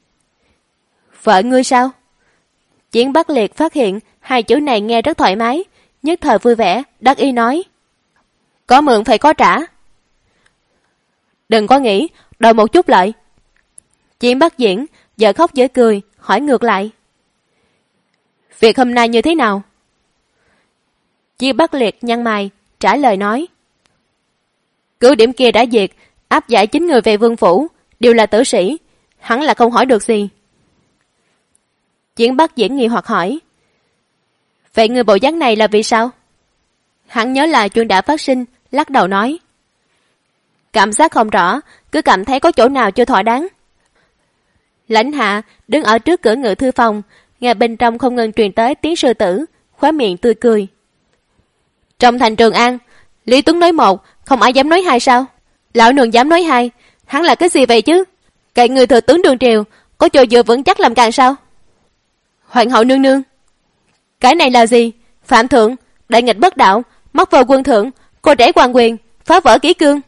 Speaker 2: Vợ ngươi sao? Chiến Bắc Liệt phát hiện hai chữ này nghe rất thoải mái, nhất thời vui vẻ, đắc ý nói: Có mượn phải có trả. Đừng có nghĩ đòi một chút lợi. Chiến Bắc Diễn giờ khóc dễ cười, hỏi ngược lại: Việc hôm nay như thế nào? Chiến Bắc Liệt nhăn mày, trả lời nói: Cứ điểm kia đã diệt, áp giải 9 người về vương phủ, đều là tử sĩ, hắn là không hỏi được gì. Chiến Bắc Diễn nghi hoặc hỏi: Vậy người bộ dáng này là vì sao? Hắn nhớ lại chuyện đã phát sinh, lắc đầu nói: Cảm giác không rõ, cứ cảm thấy có chỗ nào chưa thỏa đáng. Lãnh hạ đứng ở trước cửa Ngự Thư Phòng, nghe bên trong không ngừng truyền tới tiếng sư tử, khóe miệng tươi cười. Trong thành Trường An, Lý Tuấn nói một, không ai dám nói hai sao? Lão nương dám nói hai, hắn là cái gì vậy chứ? Cậy người thừa tướng đường triều, có chỗ dựa vững chắc làm càng sao? Hoàng hậu nương nương, cái này là gì? Phạm thượng, đại nghịch bất đạo, mắc vào quân thượng, cô trẻ hoàng quyền, phá vỡ kỷ cương.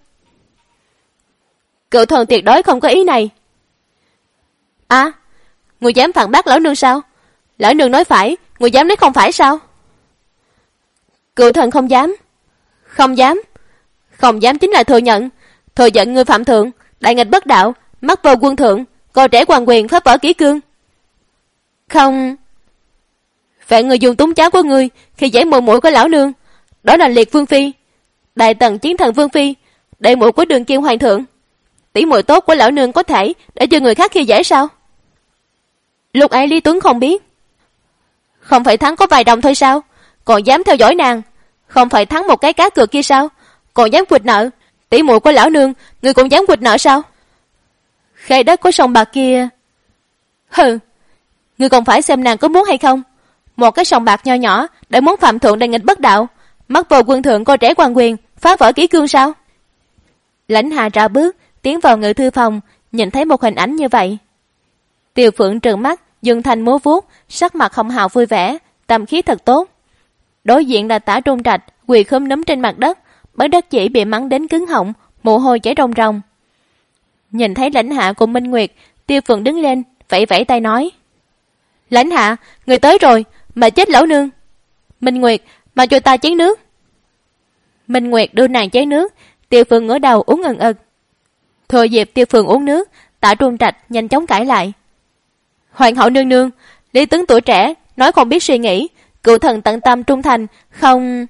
Speaker 2: Cựu thần tuyệt đối không có ý này. À, người dám phản bác lão nương sao? Lão nương nói phải, người dám nói không phải sao? Cựu thần không dám. Không dám. Không dám chính là thừa nhận người phạm thượng, đại nghịch bất đạo, mắc vào quân thượng, cô trẻ hoàng quyền, phá vỡ kỷ cương. Không. Vậy người dùng túng cháu của ngươi khi dễ muội muội của lão nương, đó là Liệt Vương phi, Đại Tần Chiến Thần Vương phi, đệ muội của Đường Kim hoàng thượng. Tỷ muội tốt của lão nương có thể để cho người khác khi dễ sao? Lúc ấy Lý Tuấn không biết. Không phải thắng có vài đồng thôi sao? Còn dám theo dõi nàng. Không phải thắng một cái cá cược kia sao? Còn dám quỵt nợ. Tỷ muội của lão nương, người cũng dám quỵt nợ sao? Khai đất của sông bạc kia. Hừ, người còn phải xem nàng có muốn hay không? Một cái sông bạc nho nhỏ để muốn phạm thượng đại nghịch bất đạo, mắc vào quân thượng coi trẻ quan quyền, phá vỡ kỷ cương sao? Lãnh Hà rảo bước tiến vào Ngự Thư Phòng, nhìn thấy một hình ảnh như vậy. Tiêu Phượng trừng mắt, dương thanh múa vuốt, sắc mặt không hào vui vẻ, tâm khí thật tốt. Đối diện là Tả Trung Trạch quỳ khom núm trên mặt đất, bất đắc dĩ bị mắng đến cứng họng, mồ hôi chảy ròng ròng. Nhìn thấy Lãnh Hạ cùng Minh Nguyệt, Tiêu Phượng đứng lên, vẫy vẫy tay nói: Lãnh Hạ, người tới rồi, mà chết lão nương. Minh Nguyệt, mà cho ta chén nước. Minh Nguyệt đưa nàng chén nước, Tiêu Phượng ngửa đầu uống ừng ực. Thừa dịp Tiêu Phượng uống nước, Tả Trung Trạch nhanh chóng cãi lại: Hoàng hậu nương nương, Lý tướng tuổi trẻ, nói không biết suy nghĩ, cựu thần tận tâm trung thành, không...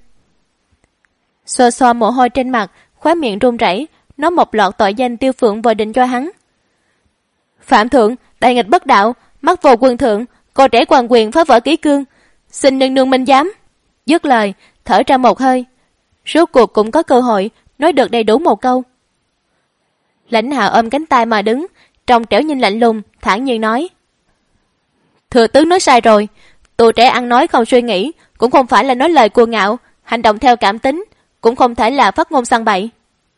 Speaker 2: Xoa xoa mồ hôi trên mặt, khóe miệng run rẩy, nói một loạt tội danh Tiêu Phượng vừa định cho hắn. Phạm thượng, đại nghịch bất đạo, mắc vô quân thượng, cô trẻ hoàng quyền phá vỡ kỷ cương, xin nương nương minh giám. Dứt lời, thở ra một hơi, rốt cuộc cũng có cơ hội nói được đầy đủ một câu. Lãnh Hạ ôm cánh tay mà đứng, trong trẻo nhìn lạnh lùng, thản nhiên nói: Thừa tướng nói sai rồi, tuổi trẻ ăn nói không suy nghĩ, cũng không phải là nói lời cuồng ngạo, hành động theo cảm tính, cũng không thể là phát ngôn săn bậy.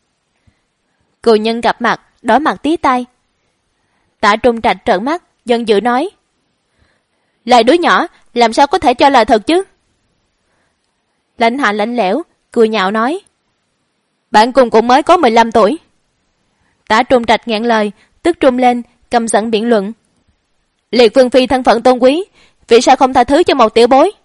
Speaker 2: Cừu nhân gặp mặt, đỏ mặt tí tai. Tả Trung Trạch trợn mắt, giận dữ nói: Lời đứa nhỏ, làm sao có thể cho là thật chứ? Lãnh Hạ lạnh lẽo, cười nhạo nói: Bạn cùng cũng mới có 15 tuổi. Tả Trung Trạch ngẹn lời, tức trung lên, căm giận biện luận: Liệt vương phi thân phận tôn quý, vì sao không tha thứ cho một tiểu bối?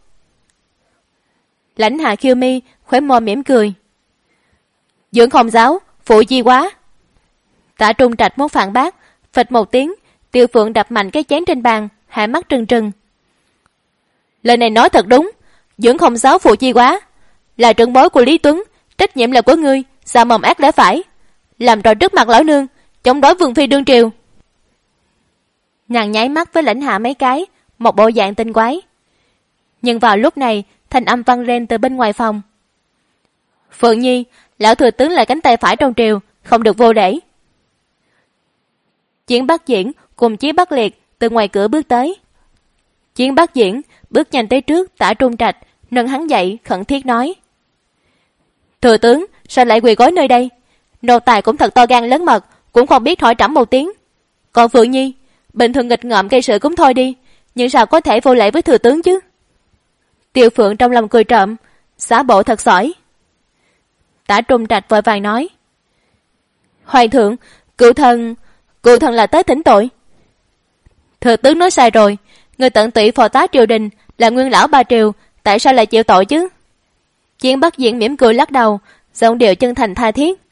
Speaker 2: Lãnh Hạ khiêu mi, khóe môi mỉm cười: Dưỡng không giáo, phụ chi quá. Tả Trung Trạch muốn phản bác, phịch một tiếng, Tiêu Phượng đập mạnh cái chén trên bàn, hai mắt trừng trừng. Lời này nói thật đúng, dưỡng không giáo phụ chi quá, là trưởng bối của Lý Tuấn, trách nhiệm là của ngươi, sao mồm ác lẽ phải, làm trò trước mặt lão nương, chống đối vương phi đương triều. Nàng nháy mắt với Lãnh Hạ mấy cái, một bộ dạng tinh quái. Nhưng vào lúc này, thanh âm vang lên từ bên ngoài phòng: Phượng Nhi, lão thừa tướng là cánh tay phải trong triều, không được vô lễ. Chiến Bắc Diễn cùng Chí Bắc Liệt từ ngoài cửa bước tới. Chiến Bắc Diễn bước nhanh tới trước Tả Trung Trạch, nâng hắn dậy khẩn thiết nói: Thừa tướng, sao lại quỳ gối nơi đây? Nô tài cũng thật to gan lớn mật, cũng không biết hỏi trẫm một tiếng. Còn Phượng Nhi, bình thường nghịch ngợm gây sự cũng thôi đi, nhưng sao có thể vô lễ với thừa tướng chứ? Tiêu Phượng trong lòng cười trộm, xả bộ thật giỏi. Tả Trung Trạch vội vàng nói: Hoàng thượng, cựu thần là tới thỉnh tội. Thừa tướng nói sai rồi, người tận tụy phò tá triều đình, là nguyên lão ba triều, tại sao lại chịu tội chứ? Chiến Bắc Diễn mỉm cười lắc đầu, giọng điệu chân thành tha thiết: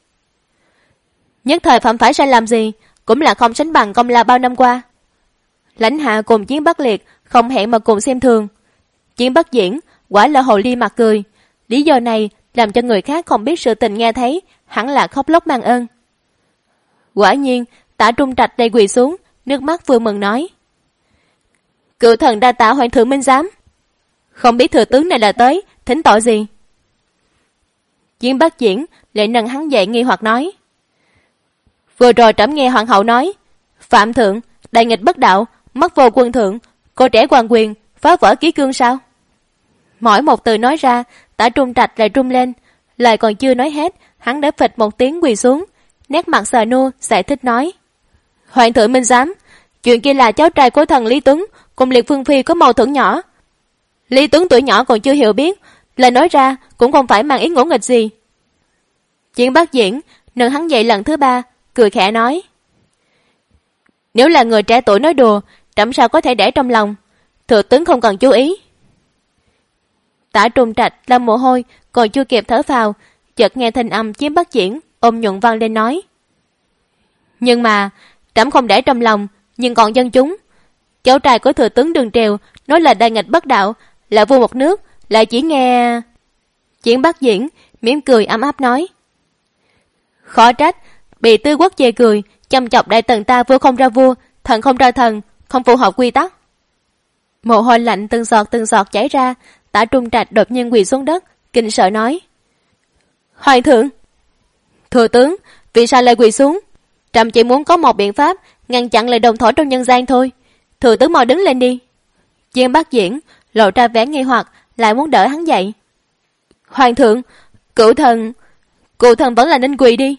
Speaker 2: Nhất thời phạm phải sai làm gì, cũng là không sánh bằng công lao bao năm qua. Lãnh Hạ cùng Chiến Bắc Liệt không hẹn mà cùng xem thường. Chiến Bắc Diễn quả là hồ ly mặt cười, lý do này làm cho người khác không biết sự tình nghe thấy, hẳn là khóc lóc mang ơn. Quả nhiên, Tả Trung Trạch đầy quỳ xuống, nước mắt vừa mừng nói: Cựu thần đa tạ hoàng thượng minh giám. Không biết thừa tướng này là tới thỉnh tội gì? Chiến Bắc Diễn lại nâng hắn dậy nghi hoặc nói: Vừa rồi trẫm nghe hoàng hậu nói, Phạm thượng đại nghịch bất đạo, mất vô quân thượng, cô trẻ hoàng quyền phá vỡ kỷ cương sao? Mỗi một từ nói ra, Tả Trung Trạch lại rung lên, lời còn chưa nói hết, hắn đã phịch một tiếng quỳ xuống, nét mặt sờ nua giải thích nói: Hoàng thượng minh giám, chuyện kia là cháu trai của thần Lý Tuấn cùng Liệt Vương phi có mâu thuẫn nhỏ. Lý Tuấn tuổi nhỏ còn chưa hiểu biết, lời nói ra cũng không phải mang ý ngỗ nghịch gì. Chiến Bắc Diễn nâng hắn dậy lần thứ ba, cười khẽ nói: Nếu là người trẻ tuổi nói đùa, trẫm sao có thể để trong lòng, thừa tướng không cần chú ý. Tả Trung Trạch lau mồ hôi, còn chưa kịp thở phào, chợt nghe thanh âm Chiến Bắc Diễn ôm nhuận vang lên nói: Nhưng mà trẫm không để trong lòng, nhưng còn dân chúng, cháu trai của thừa tướng đường triều nói là đại nghịch bất đạo, là vua một nước, lại chỉ nghe... Chiến Bắc Diễn mỉm cười ấm áp nói: Khó trách bị Tư Quốc chê cười, chăm chọc đại tần ta vua không ra vua, thần không ra thần, không phù hợp quy tắc. Mồ hôi lạnh từng giọt chảy ra. Tả Trung Trạch đột nhiên quỳ xuống đất, kinh sợ nói: Hoàng thượng, thừa tướng, vì sao lại quỳ xuống? Trẫm chỉ muốn có một biện pháp ngăn chặn lời đồn thổi trong nhân gian thôi, thừa tướng mau đứng lên đi. Chiến Bắc Diễn lộ ra vẻ nghi hoặc, lại muốn đỡ hắn dậy. Hoàng thượng, cựu thần vẫn là nên quỳ đi.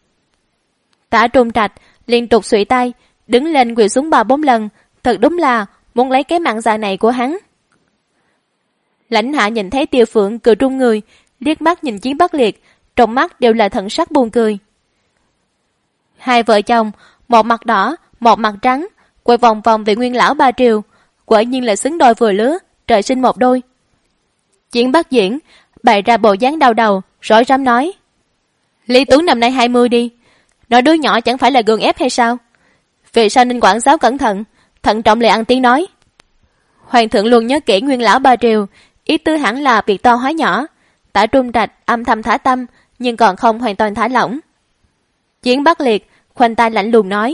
Speaker 2: Tả Trung Trạch liên tục xuỵ tay, đứng lên quỳ xuống 3-4 lần, thật đúng là muốn lấy cái mạng già này của hắn. Lãnh Hạ nhìn thấy Tiêu Phượng cười run người, liếc mắt nhìn Chiến Bắc Liệt, trong mắt đều là thần sắc buồn cười. Hai vợ chồng, một mặt đỏ, một mặt trắng, quay vòng vòng về Nguyên lão Ba Triều, quả nhiên là xứng đôi vừa lứa, trời sinh một đôi. Chiến Bắc Diễn bày ra bộ dáng đau đầu, rối rắm nói: Lý Tuấn năm nay 20 đi, nói đứa nhỏ chẳng phải là gượng ép hay sao? Vì sao nên quản giáo cẩn thận, thận trọng lời ăn tiếng nói. Hoàng thượng luôn nhớ kỹ Nguyên lão Ba Triều, ý tứ hẳn là việc to hóa nhỏ. Tả Trung Trạch âm thầm thả tâm, nhưng còn không hoàn toàn thả lỏng. Chiến Bắc Liệt khoanh tay lạnh lùng nói: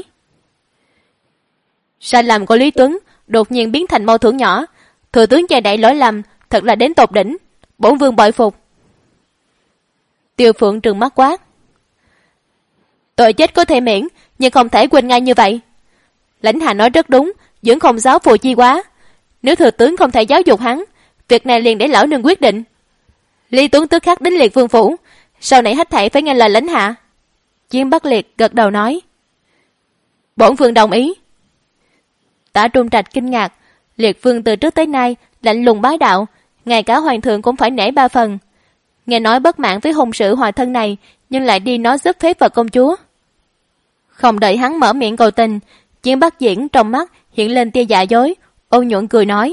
Speaker 2: Sai lầm của Lý Tuấn đột nhiên biến thành mâu thuẫn nhỏ, thừa tướng che đậy lỗi lầm, thật là đến tột đỉnh, bổn vương bội phục. Tiêu Phượng trừng mắt quát: Tội chết có thể miễn, nhưng không thể quên ngay như vậy. Lãnh Hạ nói rất đúng, dưỡng không giáo phù chi quá. Nếu thừa tướng không thể giáo dục hắn, việc này liền để lão nương quyết định. Lý Tuấn tức khắc đến liệt vương phủ, sau này hết thảy phải nghe lời Lãnh Hạ. Chiến Bắc Liệt gật đầu nói: Bổn vương đồng ý. Tả Trung Trạch kinh ngạc, liệt vương từ trước tới nay lạnh lùng bá đạo, ngay cả hoàng thượng cũng phải nể 3 phần. Nghe nói bất mãn với hôn sự hòa thân này, nhưng lại đi nói giúp phế vật công chúa. Không đợi hắn mở miệng cầu tình, Chiến Bắc Diễn trong mắt hiện lên tia giả dối, ôn nhuận cười nói: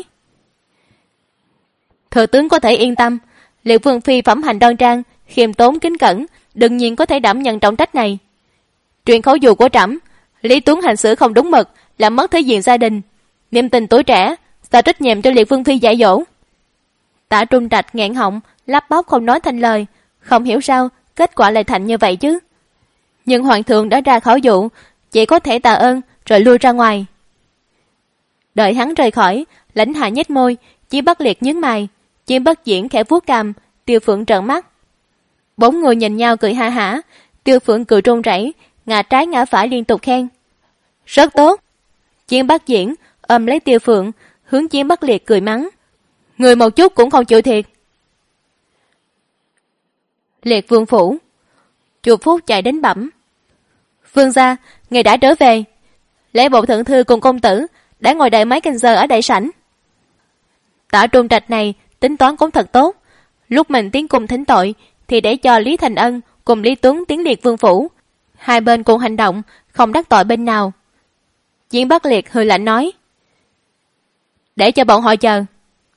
Speaker 2: Thừa tướng có thể yên tâm, liệt vương phi phẩm hành đoan trang, khiêm tốn kính cẩn, đương nhiên có thể đảm nhận trọng trách này. Truyền khẩu dụ của trẫm, Lý Tuấn hành xử không đúng mực, làm mất thể diện gia đình, niệm tình tuổi trẻ, sao trách nhiệm cho liệt vương phi dạy dỗ. Tả Trung Trạch nghẹn họng, lắp bắp không nói thành lời, không hiểu sao kết quả lại thành như vậy chứ. Nhưng hoàng thượng đã ra khẩu dụ, chỉ có thể tạ ơn rồi lui ra ngoài. Đợi hắn rời khỏi, Lãnh Hạ nhếch môi, Chiến Bắc Liệt nhướng mày, Chiến Bắc Diễn khẽ vuốt cằm, Tiêu Phượng trợn mắt. 4 người nhìn nhau cười ha hả, Tiêu Phượng cười run rẩy, ngả trái ngả phải liên tục khen: Rất tốt. Chiến Bắc Diễn ôm lấy Tiêu Phượng, hướng Chiến Bắc Liệt cười mắng: Người một chút cũng không chịu thiệt. Liệt vương phủ, Chu Phúc chạy đến bẩm: Vương gia, ngài đã trở về. Lễ bộ thượng thư cùng công tử đã ngồi đợi mấy canh giờ ở đại sảnh. Tả Trung Trạch này tính toán cũng thật tốt, lúc mình tiến cùng thỉnh tội thì để cho Lý Thành Ân cùng Lý Tuấn tiến liệt vương phủ, hai bên cùng hành động, không đắc tội bên nào. Chiến Bắc Liệt hơi lạnh nói: Để cho bọn họ chờ.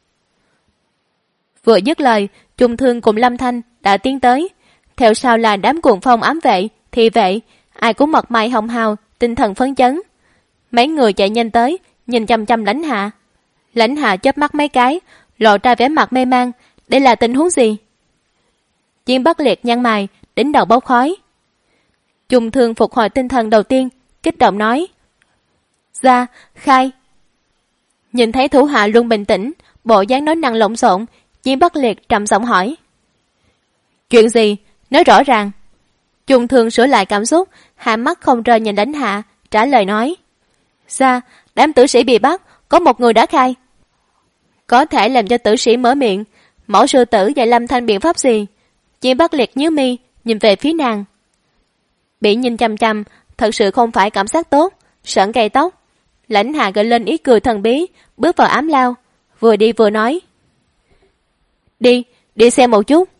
Speaker 2: Vừa dứt lời, Trung Thương cùng Lâm Thanh đã tiến tới, theo sau là đám cuồng phong ám vệ, thị vệ, ai cũng mặt mày hồng hào, tinh thần phấn chấn. Mấy người chạy nhanh tới, nhìn chăm chăm Lãnh Hạ. Lãnh Hạ chớp mắt mấy cái, lộ ra vẻ mặt mê man, đây là tình huống gì? Chiến Bắc Liệt nhăn mày, đỉnh đầu bốc khói. Trung Thương phục hồi tinh thần đầu tiên, kích động nói: Ra, khai. Nhìn thấy thủ hạ luôn bình tĩnh, bộ dáng nói năng lộn xộn, Chiến Bắc Liệt trầm giọng hỏi: Chuyện gì? Nói rõ ràng. Trung Thương sửa lại cảm xúc, hai mắt không rời nhìn Lãnh Hạ, trả lời nói: Ra, đám tử sĩ bị bắt, có một người đã khai. Có thể làm cho tử sĩ mở miệng, mẫu sư tử dạy Lâm Thanh biện pháp gì? Chiến Bắc Liệt nhíu mi, nhìn về phía nàng. Bị nhìn chăm chăm, thật sự không phải cảm giác tốt, sởn gai tóc. Lãnh Hạ gợi lên ý cười thần bí, bước vào ám lao, vừa đi vừa nói: Đi xem một chút.